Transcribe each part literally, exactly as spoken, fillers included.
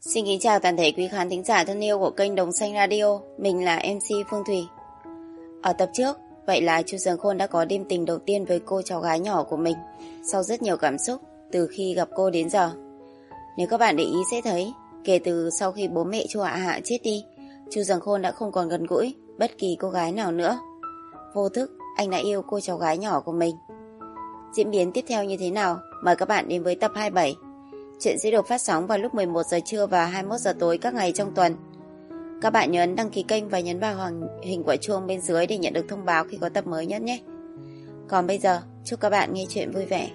Xin kính chào toàn thể quý khán thính giả thân yêu của kênh Đồng Xanh Radio. Mình là em xê Phương Thủy. Ở tập trước, vậy là Chu Dường Khôn đã có đêm tình đầu tiên với cô cháu gái nhỏ của mình sau rất nhiều cảm xúc từ khi gặp cô đến giờ. Nếu các bạn để ý sẽ thấy, kể từ sau khi bố mẹ Chu Hạ Hạ chết đi, Chu Dường Khôn đã không còn gần gũi bất kỳ cô gái nào nữa. Vô thức, anh đã yêu cô cháu gái nhỏ của mình. Diễn biến tiếp theo như thế nào? Mời các bạn đến với tập hai mươi bảy. Chuyện sẽ được phát sóng vào lúc mười một giờ trưa và hai mươi mốt giờ tối các ngày trong tuần. Các bạn nhớ ấn đăng ký kênh và nhấn vào hình quả chuông bên dưới để nhận được thông báo khi có tập mới nhất nhé. Còn bây giờ, chúc các bạn nghe chuyện vui vẻ.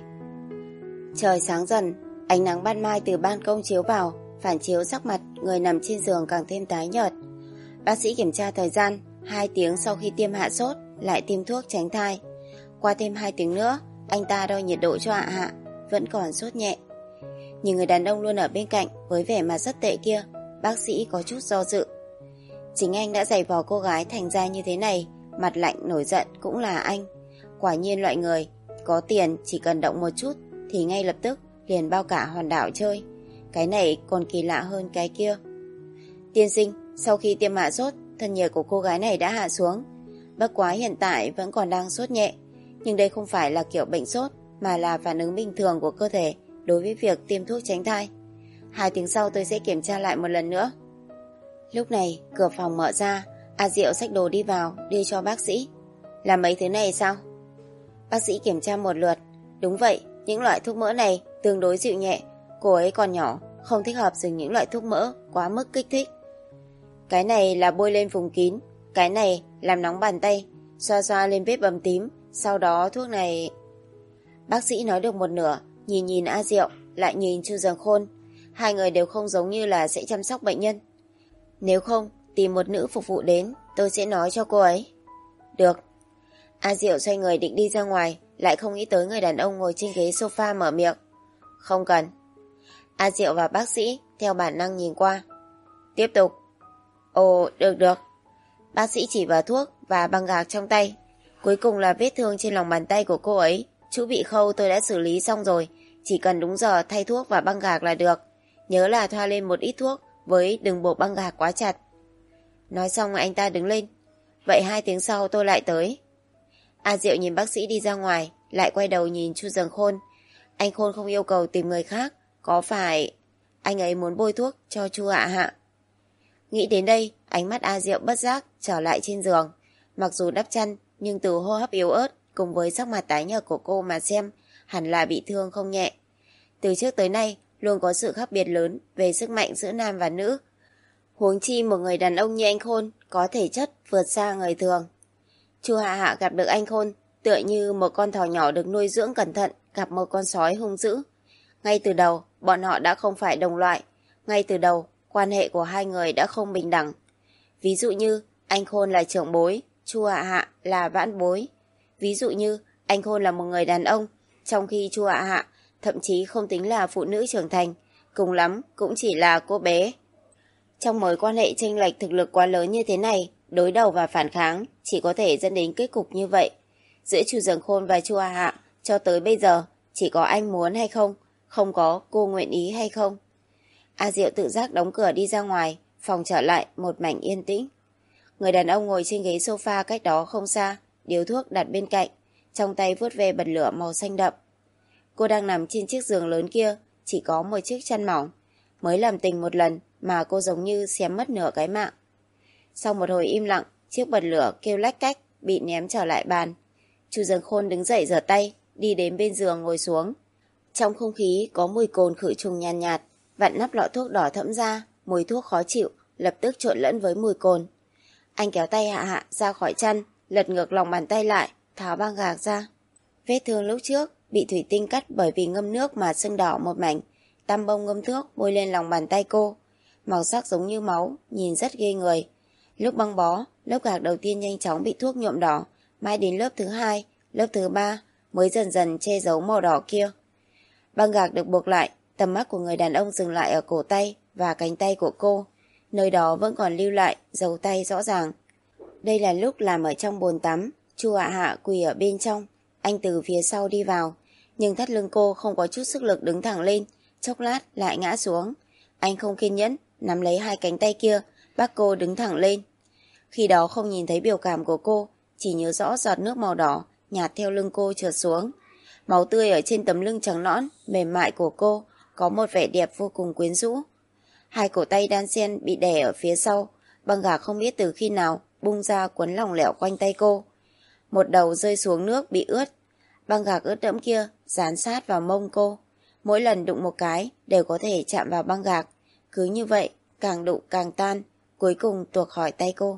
Trời sáng dần, ánh nắng ban mai từ ban công chiếu vào, phản chiếu sắc mặt người nằm trên giường càng thêm tái nhợt. Bác sĩ kiểm tra thời gian, hai tiếng sau khi tiêm hạ sốt, lại tiêm thuốc tránh thai. Qua thêm hai tiếng nữa, anh ta đo nhiệt độ cho Hạ Hạ, vẫn còn sốt nhẹ. Nhìn người đàn ông luôn ở bên cạnh với vẻ mặt rất tệ kia, bác sĩ có chút do dự. Chính anh đã giày vò cô gái thành ra như thế này, mặt lạnh nổi giận cũng là anh. Quả nhiên loại người có tiền chỉ cần động một chút thì ngay lập tức liền bao cả hòn đảo chơi. Cái này còn kỳ lạ hơn cái kia. Tiên sinh, sau khi tiêm hạ sốt, thân nhiệt của cô gái này đã hạ xuống. Bất quá hiện tại vẫn còn đang sốt nhẹ, nhưng đây không phải là kiểu bệnh sốt mà là phản ứng bình thường của cơ thể đối với việc tiêm thuốc tránh thai. Hai tiếng sau tôi sẽ kiểm tra lại một lần nữa. Lúc này cửa phòng mở ra, A Diệu xách đồ đi vào, đưa cho bác sĩ. Là mấy thứ này sao? Bác sĩ kiểm tra một lượt. Đúng vậy, những loại thuốc mỡ này tương đối dịu nhẹ. Cô ấy còn nhỏ, không thích hợp dùng những loại thuốc mỡ quá mức kích thích. Cái này là bôi lên vùng kín, cái này làm nóng bàn tay, xoa xoa lên vết bầm tím. Sau đó thuốc này... Bác sĩ nói được một nửa, nhìn nhìn A Diệu, lại nhìn Chu Dường Khôn. Hai người đều không giống như là sẽ chăm sóc bệnh nhân. Nếu không, tìm một nữ phục vụ đến, tôi sẽ nói cho cô ấy. Được. A Diệu xoay người định đi ra ngoài, lại không nghĩ tới người đàn ông ngồi trên ghế sofa mở miệng. Không cần. A Diệu và bác sĩ theo bản năng nhìn qua. Tiếp tục. Ồ, được được. Bác sĩ chỉ vào thuốc và băng gạc trong tay. Cuối cùng là vết thương trên lòng bàn tay của cô ấy. Chú bị khâu tôi đã xử lý xong rồi, chỉ cần đúng giờ thay thuốc và băng gạc là được. Nhớ là thoa lên một ít thuốc với đừng buộc băng gạc quá chặt. Nói xong anh ta đứng lên. Vậy hai tiếng sau tôi lại tới. A Diệu nhìn bác sĩ đi ra ngoài, lại quay đầu nhìn Chu Dường Khôn. Anh Khôn không yêu cầu tìm người khác, có phải anh ấy muốn bôi thuốc cho Chu Hạ Hạ? Nghĩ đến đây, ánh mắt A Diệu bất giác trở lại trên giường. Mặc dù đắp chăn, nhưng từ hô hấp yếu ớt cùng với sắc mặt tái nhợt của cô mà xem, hẳn là bị thương không nhẹ. Từ trước tới nay, luôn có sự khác biệt lớn về sức mạnh giữa nam và nữ. Huống chi một người đàn ông như anh Khôn có thể chất vượt xa người thường. Chu Hạ Hạ gặp được anh Khôn, tựa như một con thỏ nhỏ được nuôi dưỡng cẩn thận gặp một con sói hung dữ. Ngay từ đầu, bọn họ đã không phải đồng loại. Ngay từ đầu, quan hệ của hai người đã không bình đẳng. Ví dụ như, anh Khôn là trưởng bối, Chu Hạ Hạ là vãn bối. Ví dụ như, anh Khôn là một người đàn ông, trong khi Chu Hạ Hạ thậm chí không tính là phụ nữ trưởng thành, cùng lắm cũng chỉ là cô bé. Trong mối quan hệ chênh lệch thực lực quá lớn như thế này, đối đầu và phản kháng chỉ có thể dẫn đến kết cục như vậy. Giữa Chu Dường Khôn và Chu Hạ Hạ cho tới bây giờ chỉ có anh muốn hay không, không có cô nguyện ý hay không. A Diệu tự giác đóng cửa đi ra ngoài, phòng trở lại một mảnh yên tĩnh. Người đàn ông ngồi trên ghế sofa cách đó không xa, điếu thuốc đặt bên cạnh, trong tay vuốt ve bật lửa màu xanh đậm. Cô đang nằm trên chiếc giường lớn kia, chỉ có một chiếc chăn mỏng. Mới làm tình một lần mà cô giống như xém mất nửa cái mạng. Sau một hồi im lặng, chiếc bật lửa kêu lách cách, bị ném trở lại bàn. Chu Dường Khôn đứng dậy rửa tay, đi đến bên giường ngồi xuống. Trong không khí có mùi cồn khử trùng nhàn nhạt, nhạt, vặn nắp lọ thuốc đỏ thẫm ra, mùi thuốc khó chịu, lập tức trộn lẫn với mùi cồn. Anh kéo tay Hạ Hạ ra khỏi chăn, lật ngược lòng bàn tay lại, tháo băng gạc ra. Vết thương lúc trước bị thủy tinh cắt bởi vì ngâm nước mà sưng đỏ một mảnh. Tăm bông ngâm thuốc bôi lên lòng bàn tay cô, màu sắc giống như máu, nhìn rất ghê người. Lúc băng bó, lớp gạc đầu tiên nhanh chóng bị thuốc nhuộm đỏ, mãi đến lớp thứ hai, lớp thứ ba mới dần dần che giấu màu đỏ kia. Băng gạc được buộc lại, tầm mắt của người đàn ông dừng lại ở cổ tay và cánh tay của cô, nơi đó vẫn còn lưu lại dấu tay rõ ràng. Đây là lúc làm ở trong bồn tắm. Chu Hạ Hạ quỳ ở bên trong, anh từ phía sau đi vào, nhưng thắt lưng cô không có chút sức lực đứng thẳng lên, chốc lát lại ngã xuống. Anh không kiên nhẫn, nắm lấy hai cánh tay kia, bắt cô đứng thẳng lên. Khi đó không nhìn thấy biểu cảm của cô, chỉ nhớ rõ giọt nước màu đỏ nhạt theo lưng cô trượt xuống. Máu tươi ở trên tấm lưng trắng nõn, mềm mại của cô có một vẻ đẹp vô cùng quyến rũ. Hai cổ tay đan xen bị đè ở phía sau, băng gạc không biết từ khi nào bung ra quấn lỏng lẻo quanh tay cô. Một đầu rơi xuống nước bị ướt. Băng gạc ướt đẫm kia dán sát vào mông cô. Mỗi lần đụng một cái đều có thể chạm vào băng gạc. Cứ như vậy, càng đụng càng tan, cuối cùng tuột khỏi tay cô.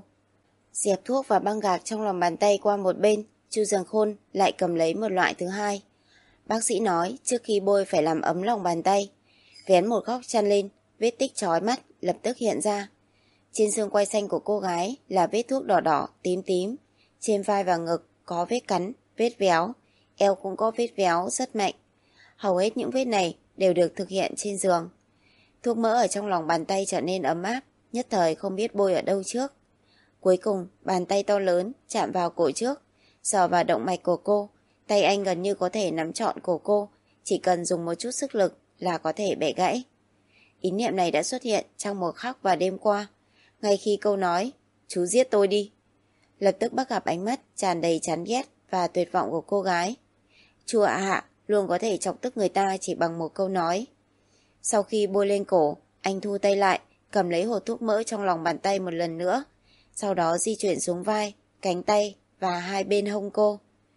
Dẹp thuốc và băng gạc trong lòng bàn tay qua một bên, Chu Dần Khôn lại cầm lấy một loại thứ hai. Bác sĩ nói trước khi bôi phải làm ấm lòng bàn tay. Vén một góc chăn lên, vết tích chói mắt lập tức hiện ra. Trên xương quai xanh của cô gái là vết thuốc đỏ đỏ, tím tím. Trên vai và ngực có vết cắn, vết véo. Eo cũng có vết véo rất mạnh. Hầu hết những vết này đều được thực hiện trên giường. Thuốc mỡ ở trong lòng bàn tay trở nên ấm áp, nhất thời không biết bôi ở đâu trước. Cuối cùng, bàn tay to lớn chạm vào cổ trước, sờ vào động mạch của cô. Tay anh gần như có thể nắm trọn cổ cô, chỉ cần dùng một chút sức lực là có thể bẻ gãy. Ý niệm này đã xuất hiện trong một khắc và đêm qua, ngay khi câu nói, chú giết tôi đi. Lập tức bắt gặp ánh mắt tràn đầy chán ghét và tuyệt vọng của cô gái. Chu Hạ Hạ luôn có thể chọc tức người ta chỉ bằng một câu nói. Sau khi bôi lên cổ, anh thu tay lại, cầm lấy hộp thuốc mỡ trong lòng bàn tay một lần nữa, sau đó di chuyển xuống vai, cánh tay và hai bên hông cô.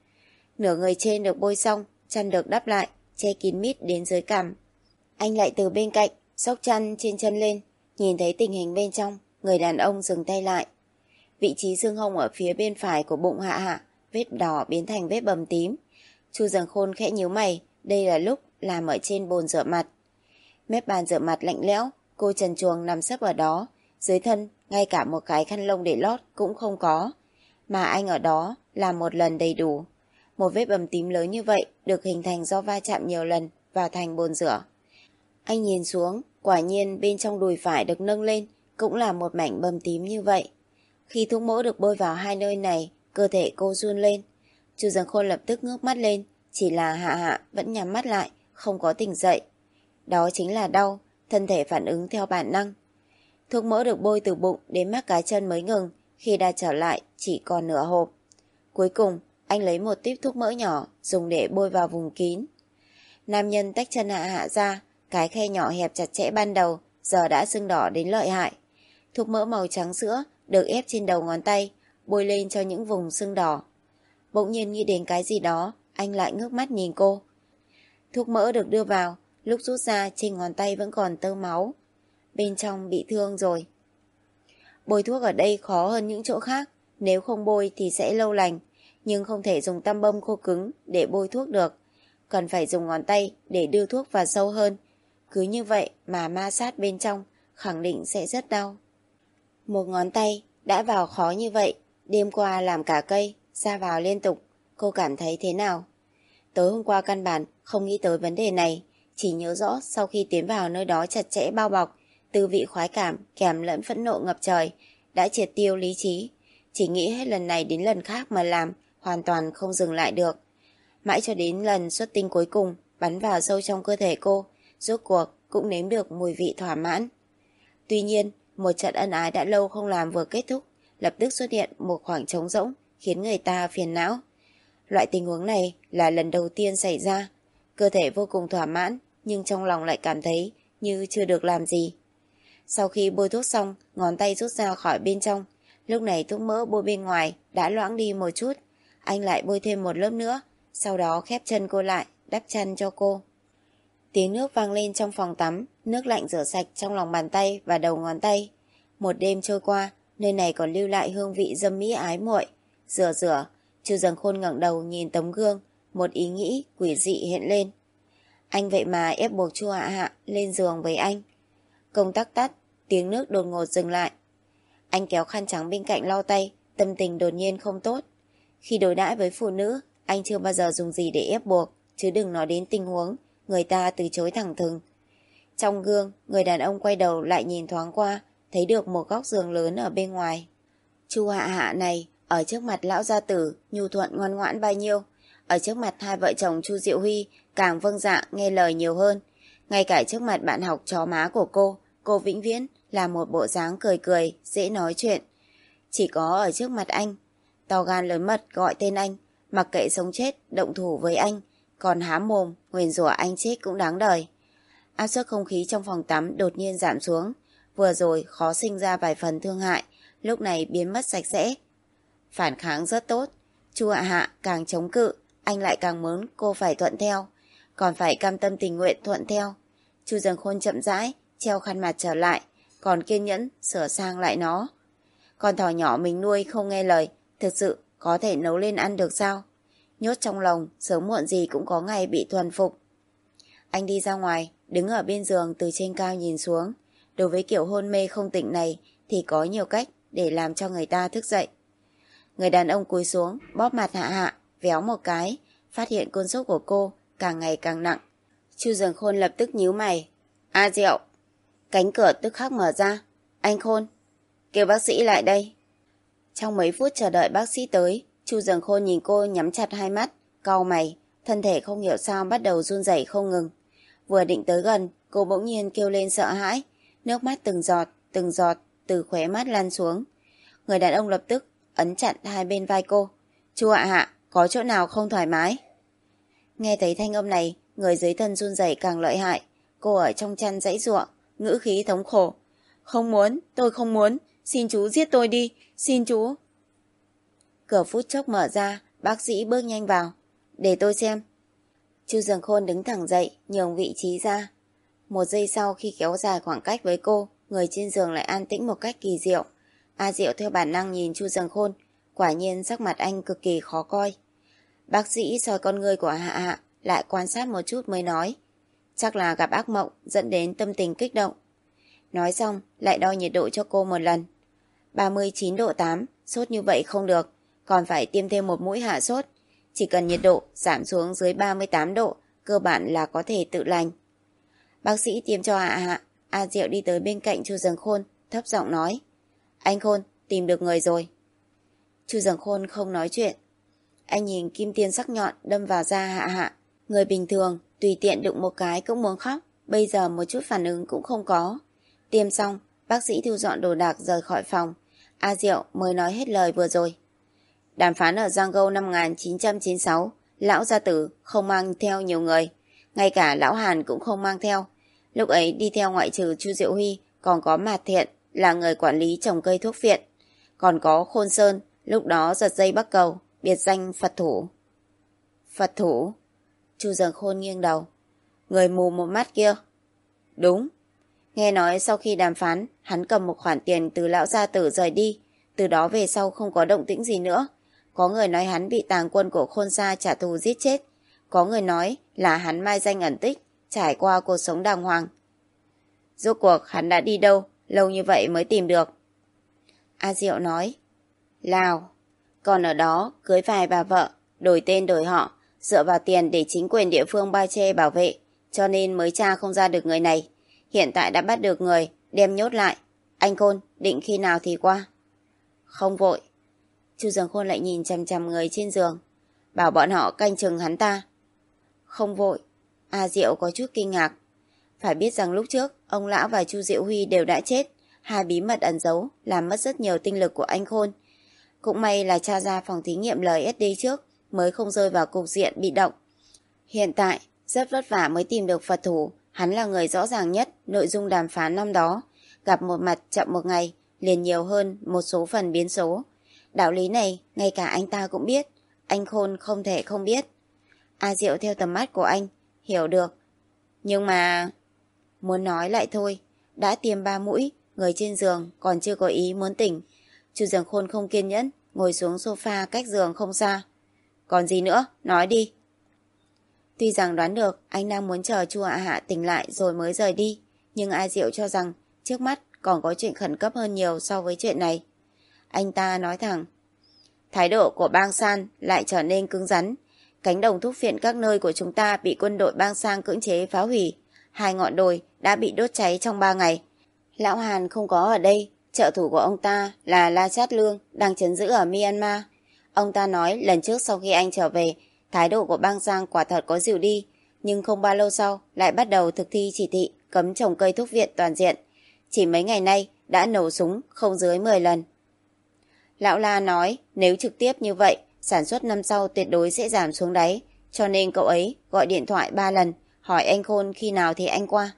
Nửa người trên được bôi xong, chăn được đắp lại, che kín mít đến dưới cằm. Anh lại từ bên cạnh, xốc chăn trên chân lên, nhìn thấy tình hình bên trong, người đàn ông dừng tay lại. Vị trí xương hông ở phía bên phải của bụng Hạ Hạ, vết đỏ biến thành vết bầm tím. Chu Dần Khôn khẽ nhíu mày, đây là lúc làm ở trên bồn rửa mặt. Mép bàn rửa mặt lạnh lẽo, cô trần truồng nằm sấp ở đó, dưới thân ngay cả một cái khăn lông để lót cũng không có, mà anh ở đó làm một lần đầy đủ. Một vết bầm tím lớn như vậy được hình thành do va chạm nhiều lần vào thành bồn rửa. Anh nhìn xuống, quả nhiên bên trong đùi phải được nâng lên cũng là một mảnh bầm tím như vậy. Khi thuốc mỡ được bôi vào hai nơi này, cơ thể cô run lên. Chu Dần Khôn lập tức ngước mắt lên, chỉ là Hạ Hạ vẫn nhắm mắt lại, không có tỉnh dậy. Đó chính là đau, thân thể phản ứng theo bản năng. Thuốc mỡ được bôi từ bụng đến mắt cá chân mới ngừng, khi đã trở lại chỉ còn nửa hộp. Cuối cùng, anh lấy một típ thuốc mỡ nhỏ dùng để bôi vào vùng kín. Nam nhân tách chân Hạ Hạ ra, cái khe nhỏ hẹp chặt chẽ ban đầu giờ đã sưng đỏ đến lợi hại. Thuốc mỡ màu trắng sữa được ép trên đầu ngón tay, bôi lên cho những vùng sưng đỏ. Bỗng nhiên nghĩ đến cái gì đó, anh lại ngước mắt nhìn cô. Thuốc mỡ được đưa vào, lúc rút ra trên ngón tay vẫn còn tơ máu. Bên trong bị thương rồi. Bôi thuốc ở đây khó hơn những chỗ khác, nếu không bôi thì sẽ lâu lành, nhưng không thể dùng tăm bông khô cứng để bôi thuốc được. Cần phải dùng ngón tay để đưa thuốc vào sâu hơn. Cứ như vậy mà ma sát bên trong, khẳng định sẽ rất đau. Một ngón tay đã vào khó như vậy, đêm qua làm cả cây, ra vào liên tục, cô cảm thấy thế nào? Tối hôm qua căn bản không nghĩ tới vấn đề này, chỉ nhớ rõ sau khi tiến vào nơi đó chặt chẽ bao bọc, tư vị khoái cảm kèm lẫn phẫn nộ ngập trời đã triệt tiêu lý trí, chỉ nghĩ hết lần này đến lần khác mà làm, hoàn toàn không dừng lại được. Mãi cho đến lần xuất tinh cuối cùng bắn vào sâu trong cơ thể cô, rốt cuộc cũng nếm được mùi vị thỏa mãn. Tuy nhiên, một trận ân ái đã lâu không làm vừa kết thúc, lập tức xuất hiện một khoảng trống rỗng khiến người ta phiền não. Loại tình huống này là lần đầu tiên xảy ra, cơ thể vô cùng thỏa mãn nhưng trong lòng lại cảm thấy như chưa được làm gì. Sau khi bôi thuốc xong, ngón tay rút ra khỏi bên trong, lúc này thuốc mỡ bôi bên ngoài đã loãng đi một chút, anh lại bôi thêm một lớp nữa, sau đó khép chân cô lại, đắp chăn cho cô. Tiếng nước vang lên trong phòng tắm, nước lạnh rửa sạch trong lòng bàn tay và đầu ngón tay. Một đêm trôi qua, nơi này còn lưu lại hương vị dâm mỹ ái muội. Rửa rửa, Chu Dần Khôn ngẩng đầu nhìn tấm gương, một ý nghĩ quỷ dị hiện lên. Anh vậy mà ép buộc Chu Hạ Hạ lên giường với anh. Công tắc tắt, tiếng nước đột ngột dừng lại. Anh kéo khăn trắng bên cạnh lau tay, tâm tình đột nhiên không tốt. Khi đối đãi với phụ nữ, anh chưa bao giờ dùng gì để ép buộc, chứ đừng nói đến tình huống người ta từ chối thẳng thừng. Trong gương, người đàn ông quay đầu lại nhìn thoáng qua, thấy được một góc giường lớn ở bên ngoài. Chu Hạ Hạ này, ở trước mặt lão gia tử, nhu thuận ngoan ngoãn bao nhiêu. Ở trước mặt hai vợ chồng Chu Diệu Huy, càng vâng dạ nghe lời nhiều hơn. Ngay cả trước mặt bạn học chó má của cô, cô vĩnh viễn là một bộ dáng cười cười, dễ nói chuyện. Chỉ có ở trước mặt anh, to gan lớn mật gọi tên anh, mặc kệ sống chết, động thủ với anh, còn há mồm, nguyền rủa anh chết cũng đáng đời. Áp suất không khí trong phòng tắm đột nhiên giảm xuống, vừa rồi khó sinh ra vài phần thương hại, lúc này biến mất sạch sẽ. Phản kháng rất tốt, Chu Hạ Hạ càng chống cự, anh lại càng muốn cô phải thuận theo, còn phải cam tâm tình nguyện thuận theo. Chu Dần Khôn chậm rãi treo khăn mặt trở lại, còn kiên nhẫn sửa sang lại nó. Con thỏ nhỏ mình nuôi không nghe lời, thực sự có thể nấu lên ăn được sao? Nhốt trong lòng, sớm muộn gì cũng có ngày bị thuần phục. Anh đi ra ngoài, đứng ở bên giường từ trên cao nhìn xuống. Đối với kiểu hôn mê không tỉnh này thì có nhiều cách để làm cho người ta thức dậy. Người đàn ông cúi xuống, bóp mặt Hạ Hạ, véo một cái, phát hiện cơn sốt của cô càng ngày càng nặng. Chu Dần Khôn lập tức nhíu mày. A Diệu! Cánh cửa tức khắc mở ra. Anh Khôn! Kêu bác sĩ lại đây. Trong mấy phút chờ đợi bác sĩ tới, Chu Dần Khôn nhìn cô nhắm chặt hai mắt, cau mày, thân thể không hiểu sao bắt đầu run rẩy không ngừng. Vừa định tới gần, cô bỗng nhiên kêu lên sợ hãi, nước mắt từng giọt, từng giọt từ khóe mắt lăn xuống. Người đàn ông lập tức ấn chặn hai bên vai cô. Chu Hạ Hạ, có chỗ nào không thoải mái? Nghe thấy thanh âm này, người dưới thân run rẩy càng lợi hại. Cô ở trong chăn giãy giụa, ngữ khí thống khổ. Không muốn, tôi không muốn, xin chú giết tôi đi, xin chú. Cửa phút chốc mở ra, bác sĩ bước nhanh vào. Để tôi xem. Chu Dần Khôn đứng thẳng dậy, nhường vị trí ra. Một giây sau khi kéo dài khoảng cách với cô, người trên giường lại an tĩnh một cách kỳ diệu. A Diệu theo bản năng nhìn Chu Dần Khôn, quả nhiên sắc mặt anh cực kỳ khó coi. Bác sĩ soi con ngươi của Hạ Hạ, lại quan sát một chút mới nói. Chắc là gặp ác mộng dẫn đến tâm tình kích động. Nói xong, lại đo nhiệt độ cho cô một lần. ba mươi chín độ tám, sốt như vậy không được, còn phải tiêm thêm một mũi hạ sốt. Chỉ cần nhiệt độ giảm xuống dưới ba mươi tám độ, cơ bản là có thể tự lành. Bác sĩ tiêm cho Hạ Hạ, A Diệu đi tới bên cạnh Chu Dần Khôn, thấp giọng nói. Anh Khôn, tìm được người rồi. Chu Dần Khôn không nói chuyện. Anh nhìn kim tiêm sắc nhọn đâm vào da Hạ Hạ. Người bình thường, tùy tiện đụng một cái cũng muốn khóc, bây giờ một chút phản ứng cũng không có. Tiêm xong, bác sĩ thu dọn đồ đạc rời khỏi phòng. A Diệu mới nói hết lời vừa rồi. Đàm phán ở Giang Gâu năm một nghìn chín trăm chín mươi sáu, lão gia tử không mang theo nhiều người, ngay cả lão Hàn cũng không mang theo. Lúc ấy đi theo ngoại trừ Chu Diệu Huy, còn có Mạt Thiện là người quản lý trồng cây thuốc viện, còn có Khôn Sơn, lúc đó giật dây Bắc Cầu, biệt danh Phật Thủ. Phật Thủ? Chu Dần Khôn nghiêng đầu. Người mù một mắt kia. Đúng. Nghe nói sau khi đàm phán, hắn cầm một khoản tiền từ lão gia tử rời đi, từ đó về sau không có động tĩnh gì nữa. Có người nói hắn bị tàng quân của Khôn Sa trả thù giết chết. Có người nói là hắn mai danh ẩn tích, trải qua cuộc sống đàng hoàng. Rốt cuộc hắn đã đi đâu, lâu như vậy mới tìm được. A Diệu nói. Lào. Còn ở đó cưới vài bà vợ, đổi tên đổi họ, dựa vào tiền để chính quyền địa phương bao che bảo vệ, cho nên mới tra không ra được người này. Hiện tại đã bắt được người, đem nhốt lại. Anh Khôn, định khi nào thì qua? Không vội. Chu Dần Khôn lại nhìn chằm chằm người trên giường. Bảo bọn họ canh chừng hắn ta. Không vội. A Diệu có chút kinh ngạc. Phải biết rằng lúc trước, ông lão và Chu Diệu Huy đều đã chết. Hai bí mật ẩn giấu, làm mất rất nhiều tinh lực của anh Khôn. Cũng may là tra ra phòng thí nghiệm lờ ét đê trước, mới không rơi vào cục diện bị động. Hiện tại, rất vất vả mới tìm được Phật Thủ. Hắn là người rõ ràng nhất nội dung đàm phán năm đó. Gặp một mặt chậm một ngày, liền nhiều hơn một số phần biến số. Đạo lý này, ngay cả anh ta cũng biết. Anh Khôn không thể không biết. A Diệu theo tầm mắt của anh, hiểu được. Nhưng mà... Muốn nói lại thôi. Đã tiêm ba mũi, người trên giường còn chưa có ý muốn tỉnh. Chu Dần Khôn không kiên nhẫn, ngồi xuống sofa cách giường không xa. Còn gì nữa, nói đi. Tuy rằng đoán được anh đang muốn chờ Chu Hạ Hạ tỉnh lại rồi mới rời đi, nhưng A Diệu cho rằng trước mắt còn có chuyện khẩn cấp hơn nhiều so với chuyện này. Anh ta nói thẳng. Thái độ của Bang San lại trở nên cứng rắn. Cánh đồng thuốc viện các nơi của chúng ta bị quân đội Bang San cưỡng chế phá hủy. Hai ngọn đồi đã bị đốt cháy trong ba ngày. Lão Hàn không có ở đây. Trợ thủ của ông ta là La Chát Lương đang trấn giữ ở Myanmar. Ông ta nói lần trước sau khi anh trở về, thái độ của Bang Giang quả thật có dịu đi, nhưng không bao lâu sau lại bắt đầu thực thi chỉ thị cấm trồng cây thuốc viện toàn diện. chỉ mấy ngày nay đã nổ súng không dưới mười lần. Lão La nói nếu trực tiếp như vậy, sản xuất năm sau tuyệt đối sẽ giảm xuống đáy, cho nên cậu ấy gọi điện thoại ba lần, hỏi anh Khôn khi nào thì anh qua.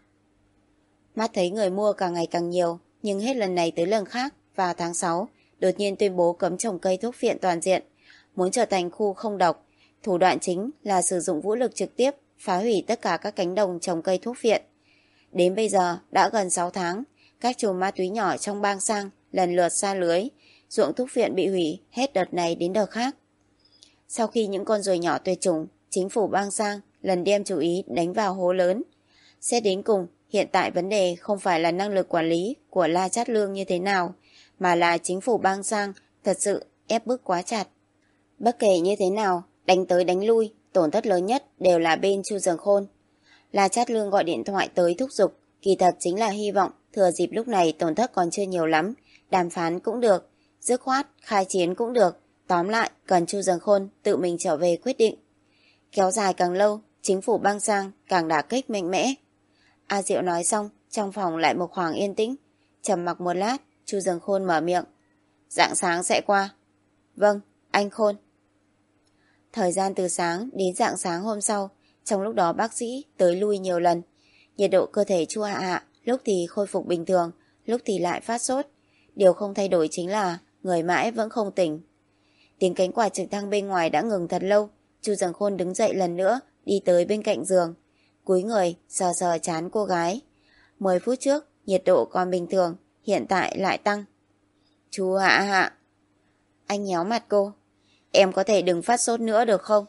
Mắt thấy người mua càng ngày càng nhiều, nhưng hết lần này tới lần khác, vào tháng sáu, đột nhiên tuyên bố cấm trồng cây thuốc phiện toàn diện, muốn trở thành khu không độc. Thủ đoạn chính là sử dụng vũ lực trực tiếp, phá hủy tất cả các cánh đồng trồng cây thuốc phiện. Đến bây giờ, đã gần sáu tháng, các chùm ma túy nhỏ trong bang Sang lần lượt sa lưới, ruộng thuốc phiện bị hủy hết đợt này đến đợt khác. Sau khi những con ruồi nhỏ tuyệt chủng, chính phủ bang Sang lần đem chú ý đánh vào hố lớn. Xét đến cùng, hiện tại vấn đề không phải là năng lực quản lý của La Chát Lương như thế nào, mà là chính phủ bang Sang thật sự ép bức quá chặt. Bất kể như thế nào, đánh tới đánh lui, tổn thất lớn nhất đều là bên Chu Dần Khôn. La Chát Lương gọi điện thoại tới thúc giục, kỳ thật chính là hy vọng thừa dịp lúc này tổn thất còn chưa nhiều lắm, đàm phán cũng được, dứt khoát khai chiến cũng được, tóm lại cần Chu Dần Khôn tự mình trở về quyết định. Kéo dài càng lâu, chính phủ bang Sang càng đả kích mạnh mẽ. A Diệu nói xong, trong phòng lại một khoảng yên tĩnh. Trầm mặc một lát, Chu Dần Khôn mở miệng. Rạng sáng sẽ qua. Vâng, anh Khôn. Thời gian từ sáng đến rạng sáng hôm sau, trong lúc đó bác sĩ tới lui nhiều lần. Nhiệt độ cơ thể Chu Hạ Hạ lúc thì khôi phục bình thường, lúc thì lại phát sốt. Điều không thay đổi chính là người mãi vẫn không tỉnh. Tiếng cánh quạt trực thăng bên ngoài đã ngừng thật lâu. Chu Dần Khôn đứng dậy lần nữa, đi tới bên cạnh giường, cúi người sờ sờ trán cô gái. Mười phút trước nhiệt độ còn bình thường, hiện tại lại tăng. Chu Hạ Hạ. Anh nhéo mặt cô. Em có thể đừng phát sốt nữa được không?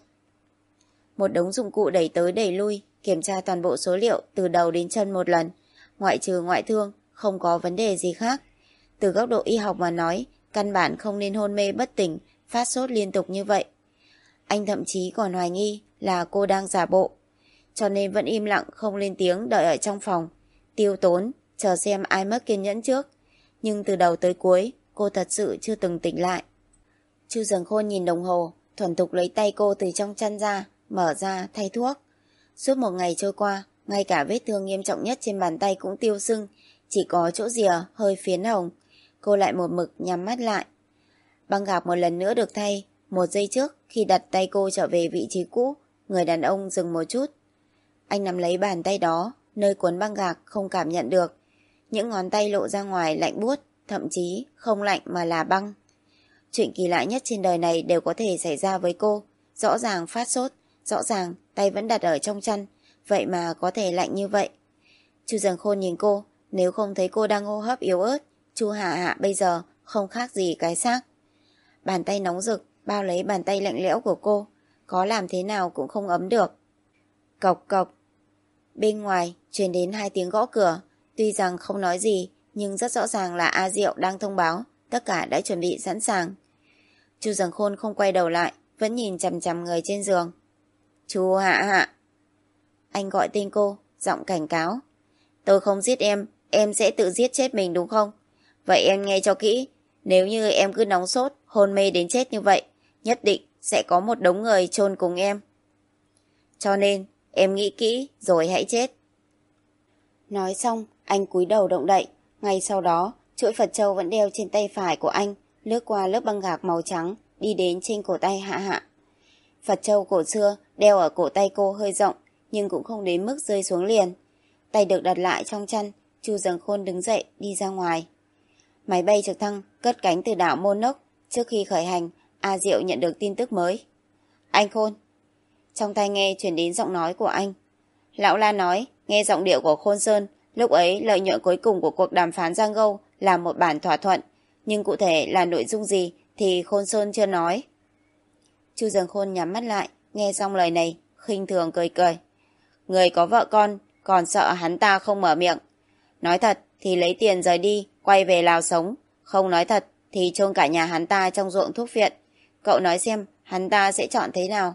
Một đống dụng cụ đẩy tới đẩy lui, kiểm tra toàn bộ số liệu từ đầu đến chân một lần. Ngoại trừ ngoại thương, không có vấn đề gì khác. Từ góc độ y học mà nói, căn bản không nên hôn mê bất tỉnh, phát sốt liên tục như vậy. Anh thậm chí còn hoài nghi là cô đang giả bộ, cho nên vẫn im lặng không lên tiếng đợi ở trong phòng, tiêu tốn, chờ xem ai mất kiên nhẫn trước. Nhưng từ đầu tới cuối, cô thật sự chưa từng tỉnh lại. Chu Dần Khôn nhìn đồng hồ, thuần thục lấy tay cô từ trong chăn ra, mở ra thay thuốc. Suốt một ngày trôi qua, ngay cả vết thương nghiêm trọng nhất trên bàn tay cũng tiêu sưng, chỉ có chỗ rìa hơi phiến hồng. Cô lại một mực nhắm mắt lại. Băng gạc một lần nữa được thay. Một giây trước, khi đặt tay cô trở về vị trí cũ, người đàn ông dừng một chút. Anh nắm lấy bàn tay đó, nơi cuốn băng gạc không cảm nhận được. Những ngón tay lộ ra ngoài lạnh buốt, thậm chí không lạnh mà là băng. Chuyện kỳ lạ nhất trên đời này đều có thể xảy ra với cô. Rõ ràng phát sốt, rõ ràng tay vẫn đặt ở trong chăn, vậy mà có thể lạnh như vậy. Chu Dần Khôn nhìn cô, nếu không thấy cô đang hô hấp yếu ớt, Chu Hạ Hạ bây giờ không khác gì cái xác. Bàn tay nóng rực bao lấy bàn tay lạnh lẽo của cô, có làm thế nào cũng không ấm được. Cộc cộc. Bên ngoài truyền đến hai tiếng gõ cửa, tuy rằng không nói gì, nhưng rất rõ ràng là A Diệu đang thông báo tất cả đã chuẩn bị sẵn sàng. Chu Dần Khôn không quay đầu lại, vẫn nhìn chằm chằm người trên giường. Chu Hạ Hạ. Anh gọi tên cô, giọng cảnh cáo. Tôi không giết em, em sẽ tự giết chết mình đúng không? Vậy em nghe cho kỹ, nếu như em cứ nóng sốt, hôn mê đến chết như vậy, nhất định sẽ có một đống người chôn cùng em. Cho nên, em nghĩ kỹ rồi hãy chết. Nói xong, anh cúi đầu động đậy. Ngay sau đó, chuỗi Phật châu vẫn đeo trên tay phải của anh, lướt qua lớp băng gạc màu trắng, đi đến trên cổ tay Hạ Hạ. Phật châu cổ xưa đeo ở cổ tay cô hơi rộng, nhưng cũng không đến mức rơi xuống liền. Tay được đặt lại trong chăn, Chu Dần Khôn đứng dậy đi ra ngoài. Máy bay trực thăng cất cánh từ đảo Monok. Trước khi khởi hành, A Diệu nhận được tin tức mới. Anh Khôn. Trong tai nghe chuyển đến giọng nói của anh. Lão La nói, nghe giọng điệu của Khôn Sơn, lúc ấy lợi nhuận cuối cùng của cuộc đàm phán Giang Gâu là một bản thỏa thuận, nhưng cụ thể là nội dung gì thì Khôn Sơn chưa nói. Chu Dần Khôn nhắm mắt lại, nghe xong lời này, khinh thường cười cười. Người có vợ con, còn sợ hắn ta không mở miệng. Nói thật thì lấy tiền rời đi, quay về Lào sống. Không nói thật thì chôn cả nhà hắn ta trong ruộng thuốc viện. Cậu nói xem hắn ta sẽ chọn thế nào?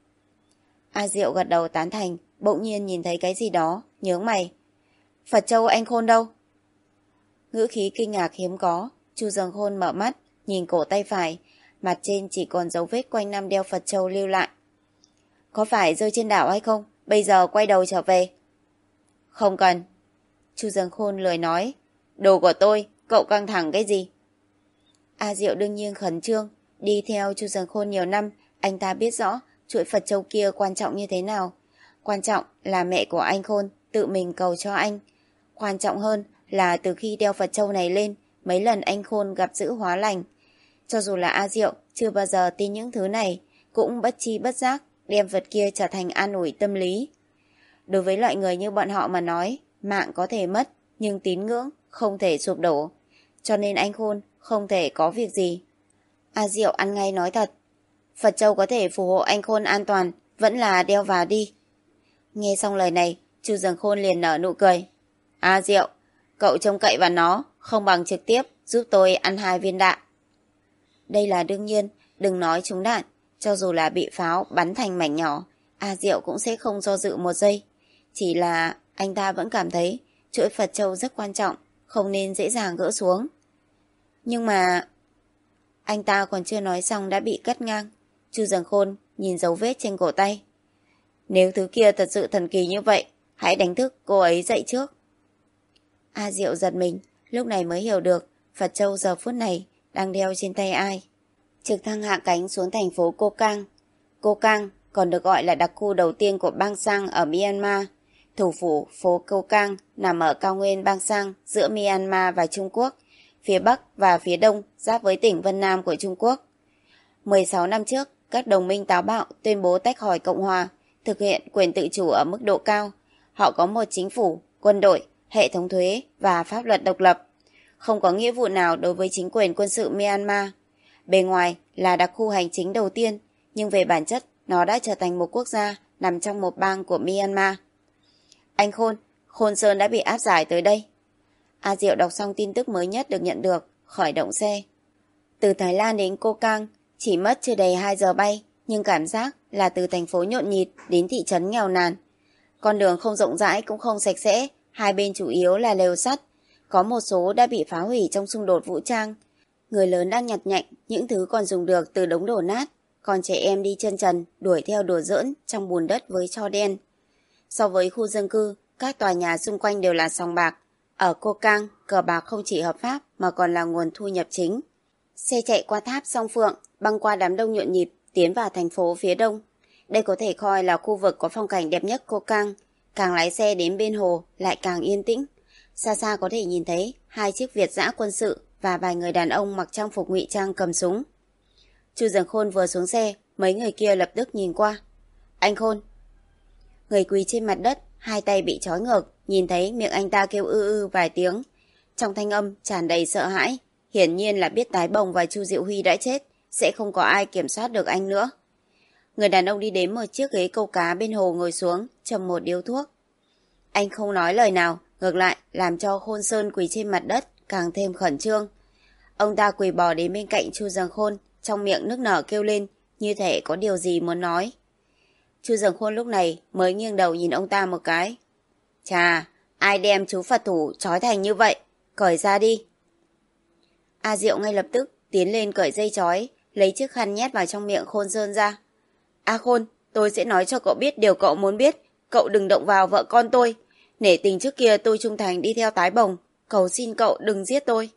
A Diệu gật đầu tán thành, bỗng nhiên nhìn thấy cái gì đó, nhướng mày. Phật châu anh Khôn đâu? Ngữ khí kinh ngạc hiếm có, Chu Dần Khôn mở mắt, nhìn cổ tay phải, mặt trên chỉ còn dấu vết quanh năm đeo Phật châu lưu lại. Có phải rơi trên đảo hay không? Bây giờ quay đầu trở về. Không cần. Chu Dần Khôn lười nói. Đồ của tôi, cậu căng thẳng cái gì? A Diệu đương nhiên khẩn trương. Đi theo Chu Dần Khôn nhiều năm, anh ta biết rõ chuỗi Phật châu kia quan trọng như thế nào. Quan trọng là mẹ của anh Khôn tự mình cầu cho anh. Quan trọng hơn là từ khi đeo Phật châu này lên, mấy lần anh Khôn gặp dữ hóa lành. Cho dù là A Diệu chưa bao giờ tin những thứ này, cũng bất chi bất giác đem vật kia trở thành an ủi tâm lý. Đối với loại người như bọn họ mà nói, mạng có thể mất, nhưng tín ngưỡng không thể sụp đổ. Cho nên anh Khôn không thể có việc gì. A Diệu ăn ngay nói thật. Phật châu có thể phù hộ anh Khôn an toàn, vẫn là đeo vào đi. Nghe xong lời này, Chu Dần Khôn liền nở nụ cười. A Diệu, cậu trông cậy vào nó, không bằng trực tiếp giúp tôi ăn hai viên đạn. Đây là đương nhiên, đừng nói trúng đạn. Cho dù là bị pháo bắn thành mảnh nhỏ, A Diệu cũng sẽ không do dự một giây. Chỉ là anh ta vẫn cảm thấy chuỗi Phật châu rất quan trọng, không nên dễ dàng gỡ xuống. Nhưng mà... Anh ta còn chưa nói xong đã bị cắt ngang. Chu Dần Khôn nhìn dấu vết trên cổ tay. Nếu thứ kia thật sự thần kỳ như vậy, hãy đánh thức cô ấy dậy trước. A Diệu giật mình, lúc này mới hiểu được Phật châu giờ phút này đang đeo trên tay ai. Trực thăng hạ cánh xuống thành phố Cô Cang. Cô Cang còn được gọi là đặc khu đầu tiên của bang Sang ở Myanmar. Thủ phủ phố Cô Cang nằm ở cao nguyên bang Sang giữa Myanmar và Trung Quốc, phía Bắc và phía Đông giáp với tỉnh Vân Nam của Trung Quốc. mười sáu năm trước, các đồng minh táo bạo tuyên bố tách khỏi Cộng hòa, thực hiện quyền tự chủ ở mức độ cao. Họ có một chính phủ, quân đội, hệ thống thuế và pháp luật độc lập. Không có nghĩa vụ nào đối với chính quyền quân sự Myanmar. Bề ngoài là đặc khu hành chính đầu tiên, nhưng về bản chất nó đã trở thành một quốc gia nằm trong một bang của Myanmar. Anh Khôn, Khôn Sơn đã bị áp giải tới đây. A Diệu đọc xong tin tức mới nhất được nhận được, khởi động xe. Từ Thái Lan đến Cô Cang chỉ mất chưa đầy hai giờ bay, nhưng cảm giác là từ thành phố nhộn nhịp đến thị trấn nghèo nàn. Con đường không rộng rãi cũng không sạch sẽ, hai bên chủ yếu là lều sắt. Có một số đã bị phá hủy trong xung đột vũ trang. Người lớn đang nhặt nhạnh những thứ còn dùng được từ đống đổ nát, còn trẻ em đi chân trần đuổi theo đùa giỡn trong bùn đất với tro đen. So với khu dân cư, các tòa nhà xung quanh đều là sòng bạc. Ở Cô Cang, cờ bạc không chỉ hợp pháp mà còn là nguồn thu nhập chính. Xe chạy qua tháp Song Phượng, băng qua đám đông nhộn nhịp, tiến vào thành phố phía đông. Đây có thể coi là khu vực có phong cảnh đẹp nhất Cô Cang. Càng lái xe đến bên hồ lại càng yên tĩnh. Xa xa có thể nhìn thấy hai chiếc Việt dã quân sự và vài người đàn ông mặc trang phục ngụy trang cầm súng. Chu Dần Khôn vừa xuống xe, mấy người kia lập tức nhìn qua. Anh Khôn. Người quỳ trên mặt đất, hai tay bị trói ngược, nhìn thấy miệng anh ta kêu ư ư vài tiếng. Trong thanh âm tràn đầy sợ hãi, hiển nhiên là biết Tái Bồng và Chu Diệu Huy đã chết, sẽ không có ai kiểm soát được anh nữa. Người đàn ông đi đến một chiếc ghế câu cá bên hồ ngồi xuống, châm một điếu thuốc. Anh không nói lời nào, ngược lại làm cho Khôn Sơn quỳ trên mặt đất càng thêm khẩn trương. Ông ta quỳ bò đến bên cạnh Chu Dần Khôn, trong miệng nức nở kêu lên, như thể có điều gì muốn nói. Chu Dần Khôn lúc này mới nghiêng đầu nhìn ông ta một cái. Chà, ai đem chú Phật thủ trói thành như vậy? Cởi ra đi. A Diệu ngay lập tức tiến lên cởi dây trói, lấy chiếc khăn nhét vào trong miệng Khôn Sơn ra. A Khôn, tôi sẽ nói cho cậu biết điều cậu muốn biết. Cậu đừng động vào vợ con tôi. Nể tình trước kia tôi trung thành đi theo Tái Bồng. Cầu xin cậu đừng giết tôi.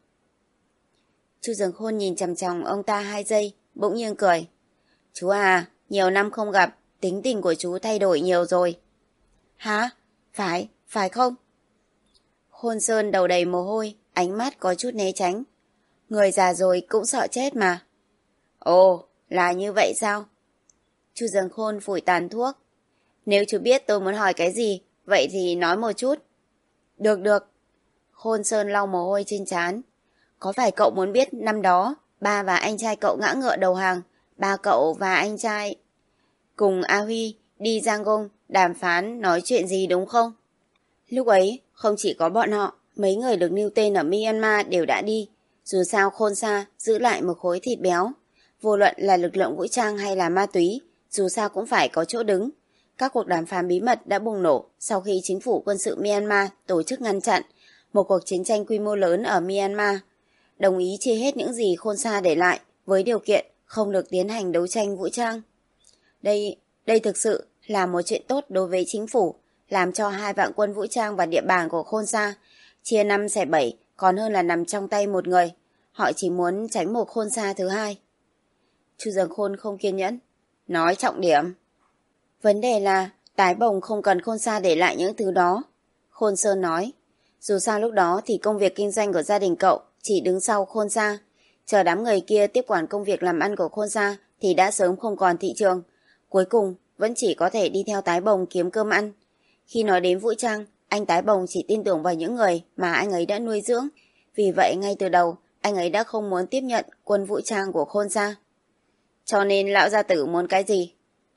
Chu Dần Khôn nhìn chằm chằm ông ta hai giây, bỗng nhiên cười. Chú à, nhiều năm không gặp, tính tình của chú thay đổi nhiều rồi. Hả? Phải, phải không? Khôn Sơn đầu đầy mồ hôi, ánh mắt có chút né tránh. Người già rồi cũng sợ chết mà. Ồ, là như vậy sao? Chu Dần Khôn phủi tàn thuốc. Nếu chú biết tôi muốn hỏi cái gì, vậy thì nói một chút. Được được. Khôn Sơn lau mồ hôi trên trán. Có phải cậu muốn biết năm đó ba và anh trai cậu ngã ngựa đầu hàng, ba cậu và anh trai cùng A Huy đi Yangon đàm phán nói chuyện gì đúng không? Lúc ấy không chỉ có bọn họ, mấy người được nêu tên ở Myanmar đều đã đi. Dù sao Khôn Sa giữ lại một khối thịt béo. Vô luận là lực lượng vũ trang hay là ma túy, dù sao cũng phải có chỗ đứng. Các cuộc đàm phán bí mật đã bùng nổ sau khi chính phủ quân sự Myanmar tổ chức ngăn chặn một cuộc chiến tranh quy mô lớn ở Myanmar, đồng ý chia hết những gì Khôn Sa để lại với điều kiện không được tiến hành đấu tranh vũ trang. Đây, đây thực sự là một chuyện tốt đối với chính phủ, làm cho hai vạn quân vũ trang và địa bàn của Khôn Sa chia năm xẻ bảy còn hơn là nằm trong tay một người. Họ chỉ muốn tránh một Khôn Sa thứ hai. Chu Dần Khôn không kiên nhẫn. Nói trọng điểm. Vấn đề là Tái Bồng không cần Khôn Sa để lại những thứ đó. Khôn Sơn nói. Dù sao lúc đó thì công việc kinh doanh của gia đình cậu chỉ đứng sau Khôn Sa. Chờ đám người kia tiếp quản công việc làm ăn của Khôn Sa thì đã sớm không còn thị trường. Cuối cùng vẫn chỉ có thể đi theo Tái Bồng kiếm cơm ăn. Khi nói đến Vũ Trang, anh Tái Bồng chỉ tin tưởng vào những người mà anh ấy đã nuôi dưỡng. Vì vậy ngay từ đầu, anh ấy đã không muốn tiếp nhận quân vũ trang của Khôn Sa. Cho nên lão gia tử muốn cái gì?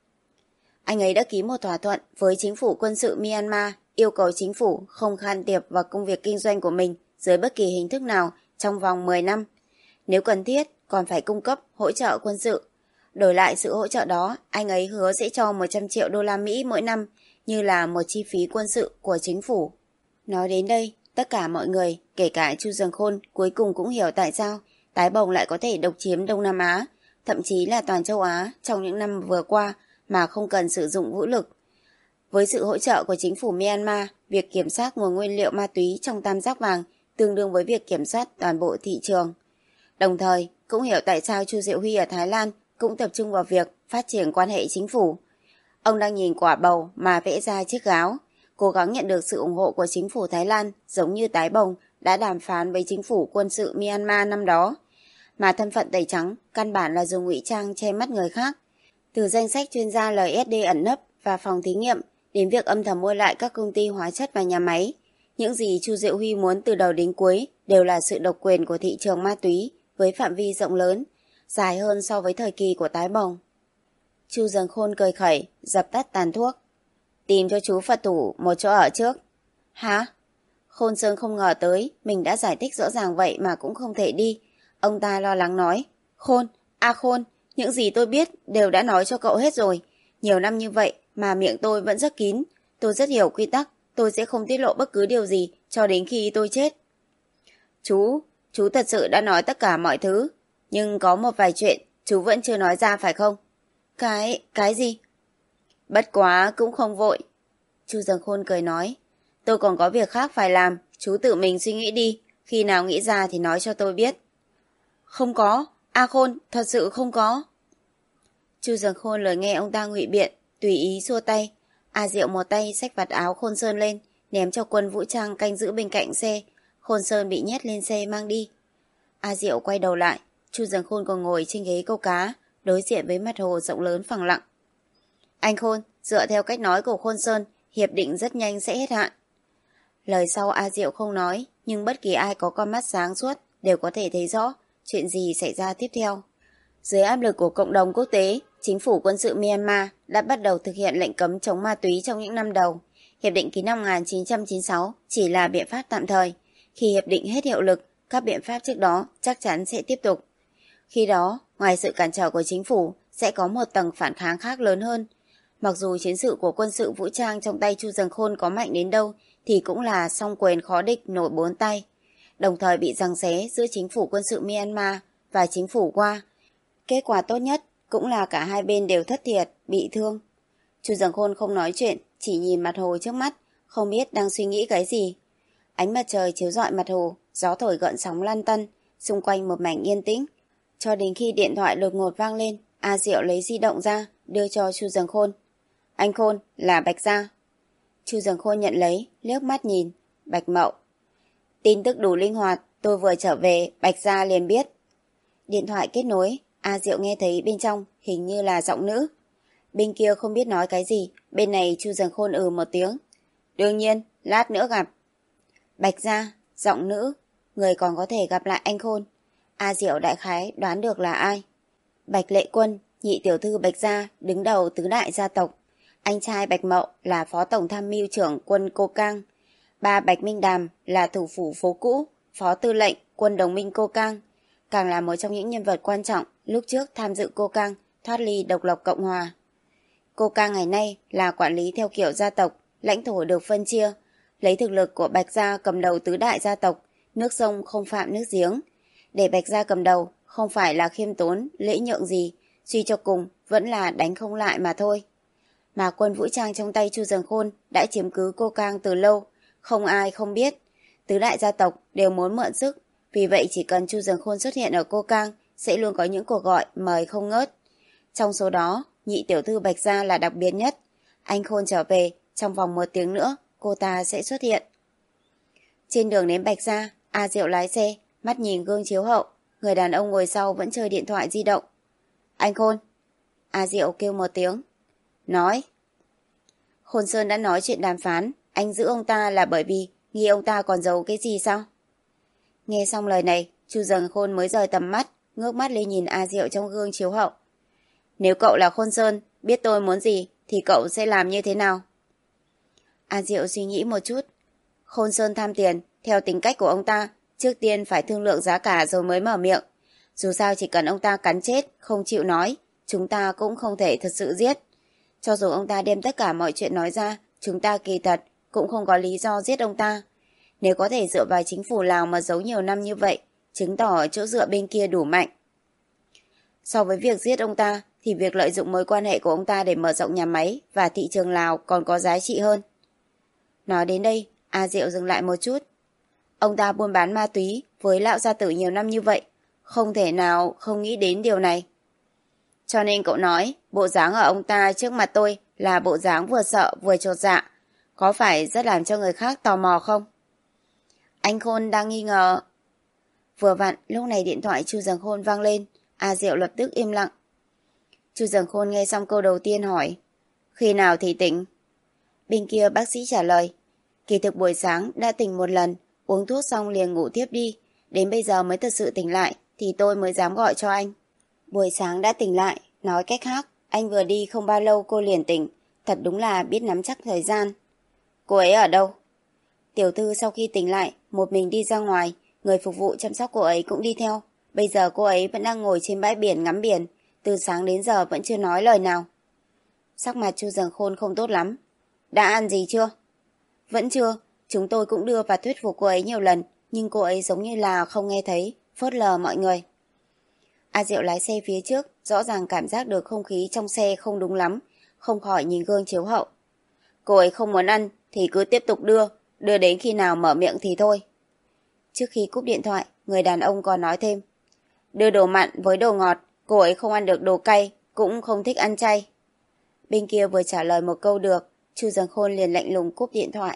Anh ấy đã ký một thỏa thuận với chính phủ quân sự Myanmar, yêu cầu chính phủ không can thiệp vào công việc kinh doanh của mình dưới bất kỳ hình thức nào trong vòng mười năm. Nếu cần thiết, còn phải cung cấp hỗ trợ quân sự. Đổi lại sự hỗ trợ đó, anh ấy hứa sẽ cho một trăm triệu đô la Mỹ mỗi năm như là một chi phí quân sự của chính phủ. Nói đến đây, tất cả mọi người, kể cả Chu Dần Khôn, cuối cùng cũng hiểu tại sao Tái Bồng lại có thể độc chiếm Đông Nam Á, thậm chí là toàn châu Á trong những năm vừa qua mà không cần sử dụng vũ lực. Với sự hỗ trợ của chính phủ Myanmar, việc kiểm soát nguồn nguyên liệu ma túy trong tam giác vàng tương đương với việc kiểm soát toàn bộ thị trường. Đồng thời, cũng hiểu tại sao Chu Diệu Huy ở Thái Lan cũng tập trung vào việc phát triển quan hệ chính phủ. Ông đang nhìn quả bầu mà vẽ ra chiếc gáo, cố gắng nhận được sự ủng hộ của chính phủ Thái Lan giống như Tái Bồng đã đàm phán với chính phủ quân sự Myanmar năm đó. Mà thân phận tẩy trắng căn bản là dùng ngụy trang che mắt người khác. Từ danh sách chuyên gia lờ ét đê ẩn nấp và phòng thí nghiệm đến việc âm thầm mua lại các công ty hóa chất và nhà máy, những gì Chu Diệu Huy muốn từ đầu đến cuối đều là sự độc quyền của thị trường ma túy với phạm vi rộng lớn, dài hơn so với thời kỳ của Tái Bồng. Chu Dần Khôn cười khẩy, dập tắt tàn thuốc. Tìm cho chú Phật thủ một chỗ ở trước. Hả? Khôn Sơn không ngờ tới, mình đã giải thích rõ ràng vậy mà cũng không thể đi. Ông ta lo lắng nói. Khôn, a Khôn, những gì tôi biết đều đã nói cho cậu hết rồi. Nhiều năm như vậy mà miệng tôi vẫn rất kín. Tôi rất hiểu quy tắc, tôi sẽ không tiết lộ bất cứ điều gì cho đến khi tôi chết. Chú, chú thật sự đã nói tất cả mọi thứ. Nhưng có một vài chuyện chú vẫn chưa nói ra phải không? Cái, cái gì? Bất quá cũng không vội. Chu Dần Khôn cười nói. Tôi còn có việc khác phải làm, chú tự mình suy nghĩ đi. Khi nào nghĩ ra thì nói cho tôi biết. Không có, A Khôn, thật sự không có. Chu Dần Khôn lời nghe ông ta ngụy biện, tùy ý xua tay. A Diệu một tay xách vạt áo Khôn Sơn lên, ném cho quân vũ trang canh giữ bên cạnh xe. Khôn Sơn bị nhét lên xe mang đi. A Diệu quay đầu lại, Chu Dần Khôn còn ngồi trên ghế câu cá, đối diện với mặt hồ rộng lớn phẳng lặng. Anh Khôn, dựa theo cách nói của Khôn Sơn, hiệp định rất nhanh sẽ hết hạn. Lời sau A Diệu không nói, nhưng bất kỳ ai có con mắt sáng suốt đều có thể thấy rõ chuyện gì xảy ra tiếp theo. Dưới áp lực của cộng đồng quốc tế, chính phủ quân sự Myanmar đã bắt đầu thực hiện lệnh cấm chống ma túy trong những năm đầu. Hiệp định ký năm một nghìn chín trăm chín mươi sáu chỉ là biện pháp tạm thời. Khi hiệp định hết hiệu lực, các biện pháp trước đó chắc chắn sẽ tiếp tục. Khi đó, ngoài sự cản trở của chính phủ, sẽ có một tầng phản kháng khác lớn hơn. Mặc dù chiến sự của quân sự vũ trang trong tay Chu Dần Khôn có mạnh đến đâu, thì cũng là song quyền khó địch nổi bốn tay. Đồng thời bị giằng xé giữa chính phủ quân sự Myanmar và chính phủ Hoa. Kết quả tốt nhất cũng là cả hai bên đều thất thiệt, bị thương. Chu Dần Khôn không nói chuyện, chỉ nhìn mặt hồ trước mắt, không biết đang suy nghĩ cái gì. Ánh mặt trời chiếu rọi mặt hồ, gió thổi gợn sóng lăn tăn, xung quanh một mảnh yên tĩnh. Cho đến khi điện thoại đột ngột vang lên, A Diệu lấy di động ra, đưa cho Chu Dần Khôn. Anh Khôn, là Bạch Gia. Chu Dần Khôn nhận lấy, liếc mắt nhìn. Bạch Mậu. Tin tức đủ linh hoạt, tôi vừa trở về, Bạch Gia liền biết. Điện thoại kết nối, A Diệu nghe thấy bên trong hình như là giọng nữ. Bên kia không biết nói cái gì, bên này Chu Dần Khôn ừ một tiếng. Đương nhiên, lát nữa gặp. Bạch Gia, giọng nữ, người còn có thể gặp lại anh Khôn. A Diệu đại khái đoán được là ai. Bạch Lệ Quân, nhị tiểu thư Bạch Gia, đứng đầu tứ đại gia tộc. Anh trai Bạch Mậu là phó tổng tham mưu trưởng quân Cô Cang. Ba Bạch Minh Đàm là thủ phủ phố cũ, phó tư lệnh quân đồng minh Cô Cang. Càng là một trong những nhân vật quan trọng lúc trước tham dự Cô Cang thoát ly độc lập Cộng Hòa. Cô Cang ngày nay là quản lý theo kiểu gia tộc, lãnh thổ được phân chia. Lấy thực lực của Bạch Gia cầm đầu tứ đại gia tộc, nước sông không phạm nước giếng. Để Bạch Gia cầm đầu không phải là khiêm tốn, lễ nhượng gì, suy cho cùng vẫn là đánh không lại mà thôi. Mà quân vũ trang trong tay Chu Dần Khôn đã chiếm cứ Cô Cang từ lâu, không ai không biết. Tứ đại gia tộc đều muốn mượn sức, vì vậy chỉ cần Chu Dần Khôn xuất hiện ở Cô Cang sẽ luôn có những cuộc gọi mời không ngớt. Trong số đó, nhị tiểu thư Bạch Gia là đặc biệt nhất. Anh Khôn trở về, trong vòng một tiếng nữa, cô ta sẽ xuất hiện. Trên đường đến Bạch Gia, A Diệu lái xe, mắt nhìn gương chiếu hậu, người đàn ông ngồi sau vẫn chơi điện thoại di động. Anh Khôn. A Diệu kêu một tiếng. Nói. Khôn Sơn đã nói chuyện đàm phán, anh giữ ông ta là bởi vì nghi ông ta còn giấu cái gì sao? Nghe xong lời này, Chu Dần Khôn mới rời tầm mắt, ngước mắt lên nhìn A Diệu trong gương chiếu hậu. Nếu cậu là Khôn Sơn, biết tôi muốn gì, thì cậu sẽ làm như thế nào? A Diệu suy nghĩ một chút. Khôn Sơn tham tiền, theo tính cách của ông ta, trước tiên phải thương lượng giá cả rồi mới mở miệng. Dù sao chỉ cần ông ta cắn chết, không chịu nói, chúng ta cũng không thể thật sự giết. Cho dù ông ta đem tất cả mọi chuyện nói ra, chúng ta kỳ thật cũng không có lý do giết ông ta. Nếu có thể dựa vào chính phủ Lào mà giấu nhiều năm như vậy, chứng tỏ chỗ dựa bên kia đủ mạnh. So với việc giết ông ta, thì việc lợi dụng mối quan hệ của ông ta để mở rộng nhà máy và thị trường Lào còn có giá trị hơn. Nói đến đây, A Diệu dừng lại một chút. Ông ta buôn bán ma túy với lão gia tử nhiều năm như vậy, không thể nào không nghĩ đến điều này. Cho nên cậu nói, bộ dáng ở ông ta trước mặt tôi là bộ dáng vừa sợ vừa chột dạ. Có phải rất làm cho người khác tò mò không? Anh Khôn đang nghi ngờ. Vừa vặn, lúc này điện thoại Chu Dần Khôn vang lên, A Diệu lập tức im lặng. Chu Dần Khôn nghe xong câu đầu tiên hỏi, khi nào thì tỉnh? Bên kia bác sĩ trả lời, kỳ thực buổi sáng đã tỉnh một lần, uống thuốc xong liền ngủ tiếp đi, đến bây giờ mới thật sự tỉnh lại, thì tôi mới dám gọi cho anh. Buổi sáng đã tỉnh lại, nói cách khác, anh vừa đi không bao lâu cô liền tỉnh, thật đúng là biết nắm chắc thời gian. Cô ấy ở đâu? Tiểu thư sau khi tỉnh lại, một mình đi ra ngoài, người phục vụ chăm sóc cô ấy cũng đi theo. Bây giờ cô ấy vẫn đang ngồi trên bãi biển ngắm biển, từ sáng đến giờ vẫn chưa nói lời nào. Sắc mặt Chu Dần Khôn không tốt lắm. Đã ăn gì chưa? Vẫn chưa, chúng tôi cũng đưa và thuyết phục cô ấy nhiều lần, nhưng cô ấy giống như là không nghe thấy, phớt lờ mọi người. A Diệu lái xe phía trước, rõ ràng cảm giác được không khí trong xe không đúng lắm, không khỏi nhìn gương chiếu hậu. Cô ấy không muốn ăn thì cứ tiếp tục đưa, đưa đến khi nào mở miệng thì thôi. Trước khi cúp điện thoại, người đàn ông còn nói thêm. Đưa đồ mặn với đồ ngọt, cô ấy không ăn được đồ cay, cũng không thích ăn chay. Bên kia vừa trả lời một câu được, Chu Dần Khôn liền lạnh lùng cúp điện thoại.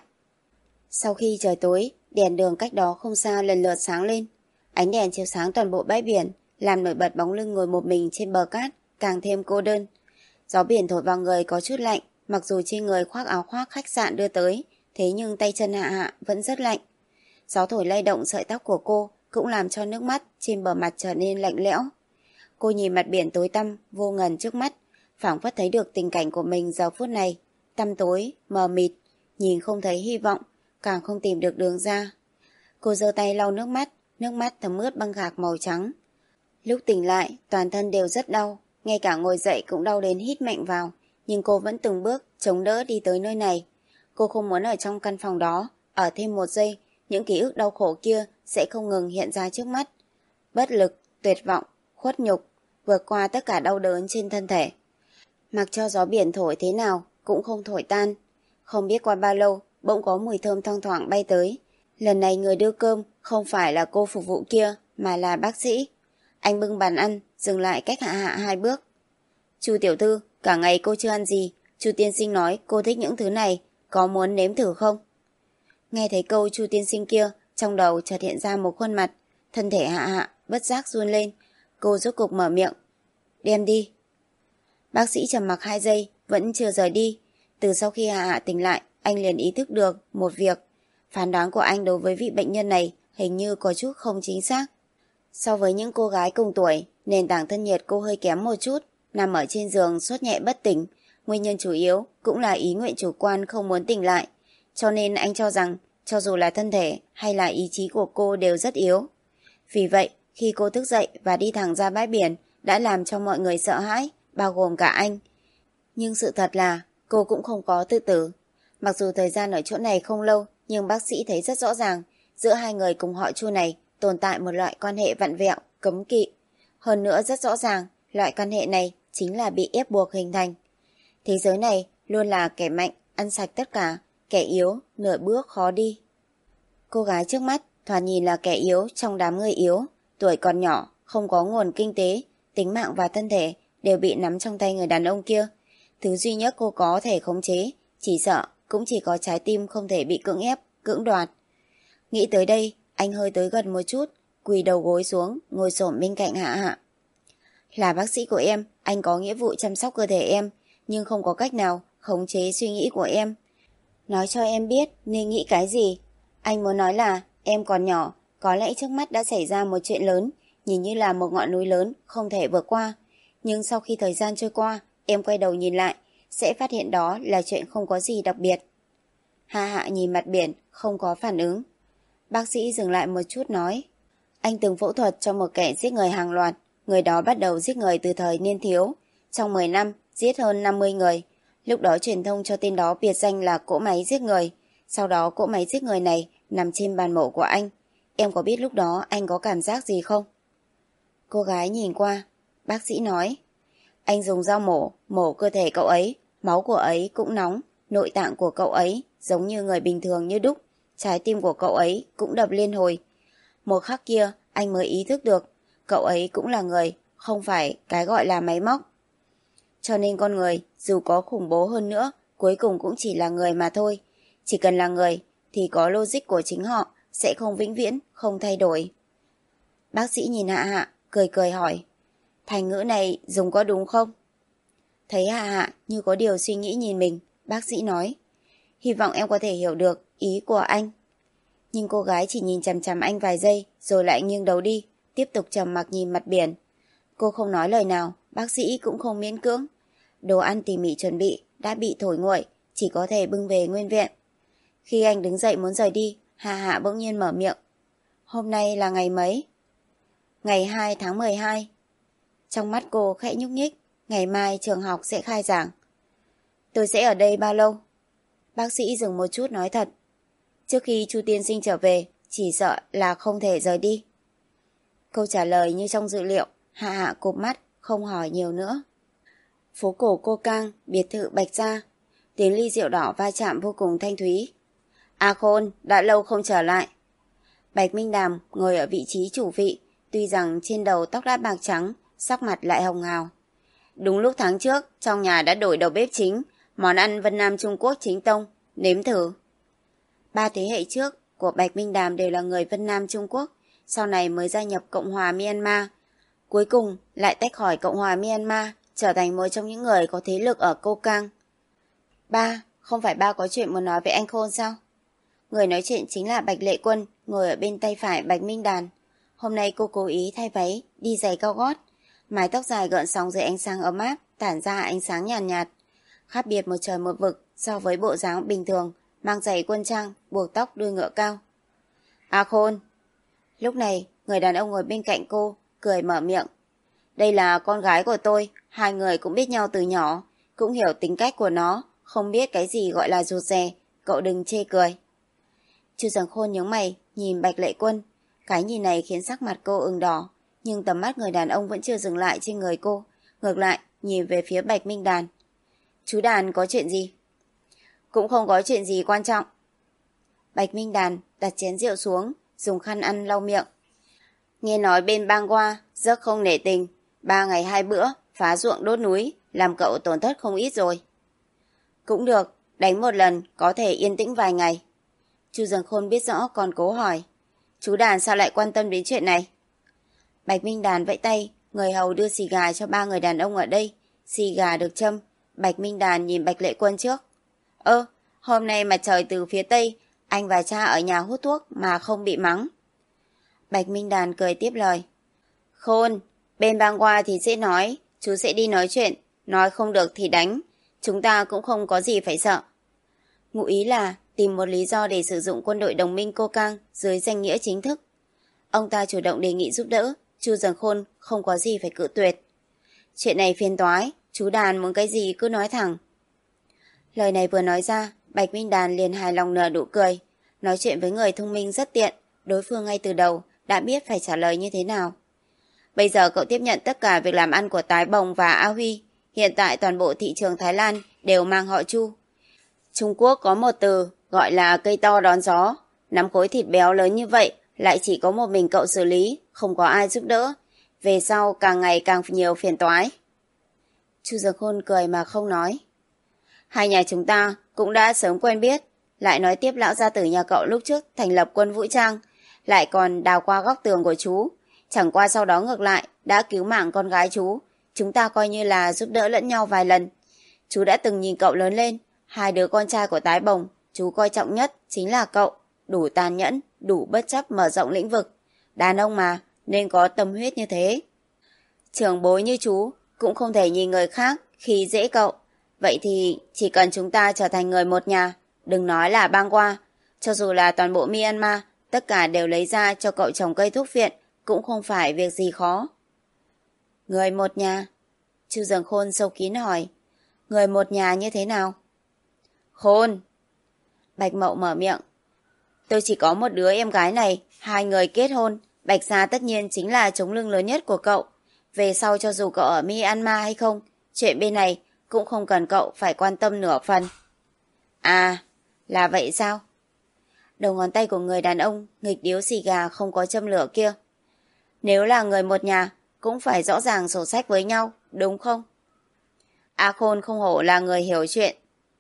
Sau khi trời tối, đèn đường cách đó không xa lần lượt sáng lên. Ánh đèn chiếu sáng toàn bộ bãi biển, làm nổi bật bóng lưng ngồi một mình trên bờ cát, càng thêm cô đơn. Gió biển thổi vào người có chút lạnh, mặc dù trên người khoác áo khoác khách sạn đưa tới, thế nhưng tay chân hạ hạ vẫn rất lạnh. Gió thổi lay động sợi tóc của cô, cũng làm cho nước mắt trên bờ mặt trở nên lạnh lẽo. Cô nhìn mặt biển tối tăm, vô ngần trước mắt, phảng phất thấy được tình cảnh của mình giờ phút này, tăm tối, mờ mịt, nhìn không thấy hy vọng, càng không tìm được đường ra. Cô giơ tay lau nước mắt, nước mắt thấm ướt băng gạc màu trắng. Lúc tỉnh lại, toàn thân đều rất đau, ngay cả ngồi dậy cũng đau đến hít mạnh vào, nhưng cô vẫn từng bước chống đỡ đi tới nơi này. Cô không muốn ở trong căn phòng đó, ở thêm một giây, những ký ức đau khổ kia sẽ không ngừng hiện ra trước mắt. Bất lực, tuyệt vọng, khuất nhục, vượt qua tất cả đau đớn trên thân thể. Mặc cho gió biển thổi thế nào, cũng không thổi tan. Không biết qua bao lâu, bỗng có mùi thơm thoang thoảng bay tới. Lần này người đưa cơm không phải là cô phục vụ kia, mà là bác sĩ. Anh bưng bàn ăn, dừng lại cách hạ hạ hai bước. Chu tiểu thư, cả ngày cô chưa ăn gì. Chu tiên sinh nói cô thích những thứ này, có muốn nếm thử không? Nghe thấy câu Chu tiên sinh kia, trong đầu chợt hiện ra một khuôn mặt. Thân thể hạ hạ, bất giác run lên. Cô rốt cục mở miệng. Đem đi. Bác sĩ trầm mặc hai giây, vẫn chưa rời đi. Từ sau khi hạ hạ tỉnh lại, anh liền ý thức được một việc. Phán đoán của anh đối với vị bệnh nhân này hình như có chút không chính xác. So với những cô gái cùng tuổi, nền tảng thân nhiệt cô hơi kém một chút, nằm ở trên giường sốt nhẹ bất tỉnh. Nguyên nhân chủ yếu cũng là ý nguyện chủ quan không muốn tỉnh lại. Cho nên anh cho rằng, cho dù là thân thể hay là ý chí của cô đều rất yếu. Vì vậy, khi cô thức dậy và đi thẳng ra bãi biển, đã làm cho mọi người sợ hãi, bao gồm cả anh. Nhưng sự thật là, cô cũng không có tự tử. Mặc dù thời gian ở chỗ này không lâu, nhưng bác sĩ thấy rất rõ ràng, giữa hai người cùng họ Chu này tồn tại một loại quan hệ vặn vẹo, cấm kỵ. Hơn nữa rất rõ ràng, loại quan hệ này chính là bị ép buộc hình thành. Thế giới này luôn là kẻ mạnh, ăn sạch tất cả, kẻ yếu, nửa bước khó đi. Cô gái trước mắt thoạt nhìn là kẻ yếu trong đám người yếu, tuổi còn nhỏ, không có nguồn kinh tế, tính mạng và thân thể đều bị nắm trong tay người đàn ông kia. Thứ duy nhất cô có thể khống chế, chỉ sợ cũng chỉ có trái tim không thể bị cưỡng ép, cưỡng đoạt. Nghĩ tới đây, anh hơi tới gần một chút, quỳ đầu gối xuống, ngồi xổm bên cạnh Hạ Hạ. Là bác sĩ của em, anh có nghĩa vụ chăm sóc cơ thể em, nhưng không có cách nào khống chế suy nghĩ của em. Nói cho em biết nên nghĩ cái gì. Anh muốn nói là em còn nhỏ, có lẽ trước mắt đã xảy ra một chuyện lớn, nhìn như là một ngọn núi lớn không thể vượt qua. Nhưng sau khi thời gian trôi qua, em quay đầu nhìn lại, sẽ phát hiện đó là chuyện không có gì đặc biệt. Hạ Hạ nhìn mặt biển, không có phản ứng. Bác sĩ dừng lại một chút nói, anh từng phẫu thuật cho một kẻ giết người hàng loạt. Người đó bắt đầu giết người từ thời niên thiếu. Trong mười năm, giết hơn năm mươi người. Lúc đó truyền thông cho tên đó biệt danh là cỗ máy giết người. Sau đó cỗ máy giết người này nằm trên bàn mổ của anh. Em có biết lúc đó anh có cảm giác gì không? Cô gái nhìn qua. Bác sĩ nói, anh dùng dao mổ, mổ cơ thể cậu ấy. Máu của ấy cũng nóng. Nội tạng của cậu ấy giống như người bình thường như đúc. Trái tim của cậu ấy cũng đập liên hồi. Một khắc kia anh mới ý thức được cậu ấy cũng là người, không phải cái gọi là máy móc. Cho nên con người, dù có khủng bố hơn nữa, cuối cùng cũng chỉ là người mà thôi. Chỉ cần là người, thì có logic của chính họ, sẽ không vĩnh viễn, không thay đổi. Bác sĩ nhìn Hạ Hạ, cười cười hỏi, thành ngữ này dùng có đúng không? Thấy Hạ Hạ như có điều suy nghĩ nhìn mình, bác sĩ nói, hy vọng em có thể hiểu được ý của anh. Nhưng cô gái chỉ nhìn chằm chằm anh vài giây, rồi lại nghiêng đầu đi, tiếp tục trầm mặc nhìn mặt biển. Cô không nói lời nào, bác sĩ cũng không miễn cưỡng. Đồ ăn tỉ mỉ chuẩn bị đã bị thổi nguội, chỉ có thể bưng về nguyên vẹn. Khi anh đứng dậy muốn rời đi, Hạ Hạ bỗng nhiên mở miệng. Hôm nay là ngày mấy? Ngày hai tháng mười hai. Trong mắt cô khẽ nhúc nhích, ngày mai trường học sẽ khai giảng. Tôi sẽ ở đây bao lâu? Bác sĩ dừng một chút nói thật. Trước khi Chu tiên sinh trở về, chỉ sợ là không thể rời đi. Câu trả lời như trong dự liệu, Hạ Hạ cụp mắt, không hỏi nhiều nữa. Phố cổ Cô Cang, biệt thự Bạch Gia. Tiếng ly rượu đỏ va chạm vô cùng thanh thúy. A Khôn, đã lâu không trở lại. Bạch Minh Đàm ngồi ở vị trí chủ vị, tuy rằng trên đầu tóc đã bạc trắng, sắc mặt lại hồng hào. Đúng lúc tháng trước, trong nhà đã đổi đầu bếp chính, món ăn Vân Nam Trung Quốc chính tông, nếm thử. Ba thế hệ trước của Bạch Minh Đàm đều là người Vân Nam Trung Quốc, sau này mới gia nhập Cộng hòa Myanmar. Cuối cùng lại tách khỏi Cộng hòa Myanmar, trở thành một trong những người có thế lực ở Cô Cang. Ba, không phải ba có chuyện muốn nói với anh Khôn sao? Người nói chuyện chính là Bạch Lệ Quân, ngồi ở bên tay phải Bạch Minh Đàn. Hôm nay cô cố ý thay váy, đi giày cao gót. Mái tóc dài gợn sóng dưới ánh sáng ấm áp, tản ra ánh sáng nhàn nhạt, nhạt. Khác biệt một trời một vực so với bộ dáng bình thường, mang giày quân trang, buộc tóc đuôi ngựa cao. A Khôn. Lúc này, người đàn ông ngồi bên cạnh cô, cười mở miệng. Đây là con gái của tôi, hai người cũng biết nhau từ nhỏ, cũng hiểu tính cách của nó, không biết cái gì gọi là rụt rè, cậu đừng chê cười. Chu Dần Khôn nhướng mày, nhìn Bạch Lệ Quân. Cái nhìn này khiến sắc mặt cô ửng đỏ, nhưng tầm mắt người đàn ông vẫn chưa dừng lại trên người cô, ngược lại nhìn về phía Bạch Minh Đàn. Chú Đàn có chuyện gì? Cũng không có chuyện gì quan trọng. Bạch Minh Đàn đặt chén rượu xuống, dùng khăn ăn lau miệng. Nghe nói bên bang qua rất không nể tình, ba ngày hai bữa phá ruộng đốt núi, làm cậu tổn thất không ít rồi. Cũng được, đánh một lần có thể yên tĩnh vài ngày. Chu Dần Khôn biết rõ còn cố hỏi, chú Đàn sao lại quan tâm đến chuyện này? Bạch Minh Đàn vẫy tay, người hầu đưa xì gà cho ba người đàn ông ở đây. Xì gà được châm. Bạch Minh Đàn nhìn Bạch Lệ Quân trước. Ơ, hôm nay mặt trời từ phía tây, anh và cha ở nhà hút thuốc mà không bị mắng. Bạch Minh Đàn cười tiếp lời. Khôn, bên bang qua thì sẽ nói, chú sẽ đi nói chuyện, nói không được thì đánh, chúng ta cũng không có gì phải sợ. Ngụ ý là tìm một lý do để sử dụng quân đội đồng minh Cô Cang dưới danh nghĩa chính thức. Ông ta chủ động đề nghị giúp đỡ, Chu Dần Khôn không có gì phải cự tuyệt. Chuyện này phiền toái, chú Đàn muốn cái gì cứ nói thẳng. Lời này vừa nói ra, Bạch Minh Đàn liền hài lòng nở nụ cười. Nói chuyện với người thông minh rất tiện, đối phương ngay từ đầu đã biết phải trả lời như thế nào. Bây giờ cậu tiếp nhận tất cả việc làm ăn của Tái Bồng và A Huy. Hiện tại toàn bộ thị trường Thái Lan đều mang họ Chu. Trung Quốc có một từ gọi là cây to đón gió. Nắm khối thịt béo lớn như vậy, lại chỉ có một mình cậu xử lý, không có ai giúp đỡ. Về sau càng ngày càng nhiều phiền toái. Chu Dực Khôn cười mà không nói. Hai nhà chúng ta cũng đã sớm quen biết. Lại nói tiếp lão gia tử nhà cậu lúc trước thành lập quân vũ trang, lại còn đào qua góc tường của chú. Chẳng qua sau đó ngược lại, đã cứu mạng con gái chú. Chúng ta coi như là giúp đỡ lẫn nhau vài lần. Chú đã từng nhìn cậu lớn lên. Hai đứa con trai của tái bồng, chú coi trọng nhất chính là cậu. Đủ tàn nhẫn, đủ bất chấp mở rộng lĩnh vực. Đàn ông mà, nên có tâm huyết như thế. Trưởng bối như chú cũng không thể nhìn người khác khi dễ cậu. Vậy thì chỉ cần chúng ta trở thành người một nhà, đừng nói là bang qua, cho dù là toàn bộ Myanmar, tất cả đều lấy ra cho cậu trồng cây thuốc viện, cũng không phải việc gì khó. Người một nhà? Chu Dực Khôn sâu kín hỏi. Người một nhà như thế nào? Khôn! Bạch Mậu mở miệng. Tôi chỉ có một đứa em gái này, hai người kết hôn, Bạch gia tất nhiên chính là chống lưng lớn nhất của cậu. Về sau cho dù cậu ở Myanmar hay không, chuyện bên này cũng không cần cậu phải quan tâm nửa phần. À, là vậy sao? Đầu ngón tay của người đàn ông nghịch điếu xì gà không có châm lửa kia. Nếu là người một nhà, cũng phải rõ ràng sổ sách với nhau, đúng không? A Khôn không hổ là người hiểu chuyện.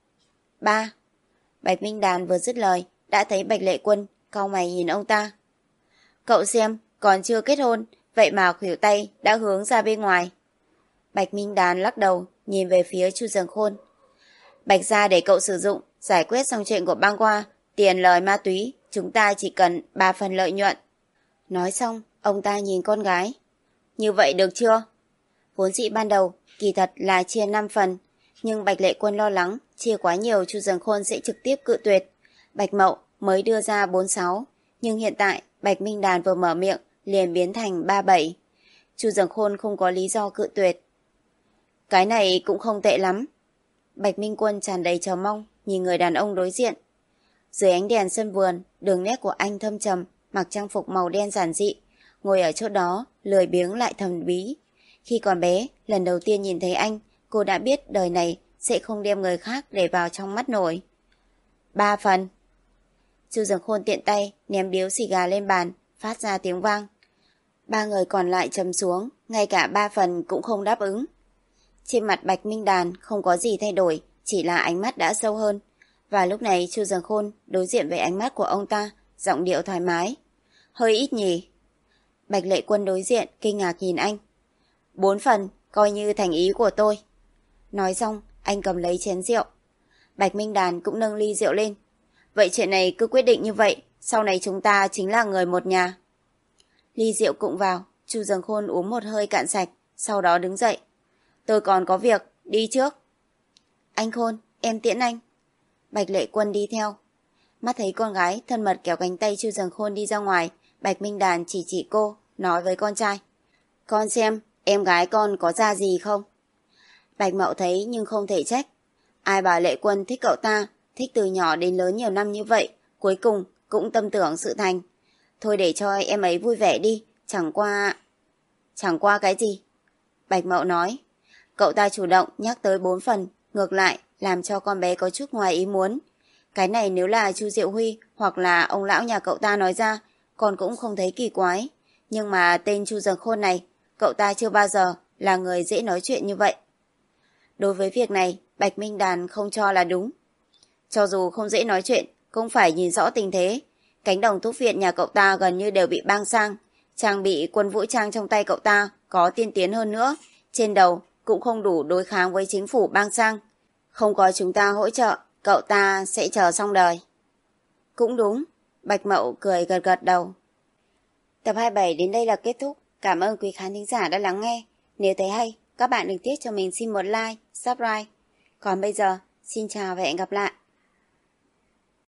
Ba. Bạch Minh Đàn vừa dứt lời, đã thấy Bạch Lệ Quân cau mày nhìn ông ta. Cậu xem, còn chưa kết hôn, vậy mà khuỷu tay đã hướng ra bên ngoài. Bạch Minh Đàn lắc đầu, nhìn về phía Chu Dực Khôn. Bạch gia để cậu sử dụng, giải quyết xong chuyện của bang qua, tiền lời ma túy, chúng ta chỉ cần ba phần lợi nhuận. Nói xong, ông ta nhìn con gái. Như vậy được chưa? Vốn dĩ ban đầu, kỳ thật là chia năm phần, nhưng Bạch Lệ Quân lo lắng, chia quá nhiều Chu Dực Khôn sẽ trực tiếp cự tuyệt. Bạch Mậu mới đưa ra bốn sáu, nhưng hiện tại Bạch Minh Đàn vừa mở miệng, liền biến thành ba bảy. Chu Dực Khôn không có lý do cự tuyệt. Cái này cũng không tệ lắm. Bạch Minh Quân tràn đầy chờ mong, nhìn người đàn ông đối diện. Dưới ánh đèn sân vườn, đường nét của anh thâm trầm, mặc trang phục màu đen giản dị, ngồi ở chỗ đó, lười biếng lại thầm bí. Khi còn bé, lần đầu tiên nhìn thấy anh, cô đã biết đời này sẽ không đem người khác để vào trong mắt nổi. Ba phần. Chu Dực Khôn tiện tay, ném điếu xì gà lên bàn, phát ra tiếng vang. Ba người còn lại trầm xuống, ngay cả ba phần cũng không đáp ứng. Trên mặt Bạch Minh Đàn không có gì thay đổi, chỉ là ánh mắt đã sâu hơn. Và lúc này Chu Dực Khôn đối diện với ánh mắt của ông ta, giọng điệu thoải mái. Hơi ít nhỉ? Bạch Lệ Quân đối diện, kinh ngạc nhìn anh. Bốn phần, coi như thành ý của tôi. Nói xong, anh cầm lấy chén rượu. Bạch Minh Đàn cũng nâng ly rượu lên. Vậy chuyện này cứ quyết định như vậy, sau này chúng ta chính là người một nhà. Ly rượu cũng vào, Chu Dực Khôn uống một hơi cạn sạch, sau đó đứng dậy. Tôi còn có việc, đi trước. Anh Khôn, em tiễn anh. Bạch Lệ Quân đi theo. Mắt thấy con gái thân mật kéo cánh tay Chu Dực Khôn đi ra ngoài, Bạch Minh Đàn chỉ chỉ cô, nói với con trai. Con xem, em gái con có ra gì không? Bạch Mậu thấy nhưng không thể trách. Ai bảo Lệ Quân thích cậu ta, thích từ nhỏ đến lớn nhiều năm như vậy, cuối cùng cũng tâm tưởng sự thành. Thôi để cho em ấy vui vẻ đi, chẳng qua... Chẳng qua cái gì? Bạch Mậu nói. Cậu ta chủ động nhắc tới bốn phần, ngược lại làm cho con bé có chút ngoài ý muốn. Cái này nếu là Chu Diệu Huy hoặc là ông lão nhà cậu ta nói ra, con cũng không thấy kỳ quái. Nhưng mà tên Chu Dực Khôn này, cậu ta chưa bao giờ là người dễ nói chuyện như vậy. Đối với việc này, Bạch Minh Đàn không cho là đúng. Cho dù không dễ nói chuyện, cũng phải nhìn rõ tình thế. Cánh đồng thuốc viện nhà cậu ta gần như đều bị bang sang. Trang bị quân vũ trang trong tay cậu ta có tiên tiến hơn nữa. Trên đầu cũng không đủ đối kháng với chính phủ bang sang. Không có chúng ta hỗ trợ, cậu ta sẽ chờ xong đời. Cũng đúng, Bạch Mậu cười gật gật đầu. Tập hai mươi bảy đến đây là kết thúc. Cảm ơn quý khán thính giả đã lắng nghe. Nếu thấy hay, các bạn đừng tiếc cho mình xin một like, subscribe. Còn bây giờ, xin chào và hẹn gặp lại.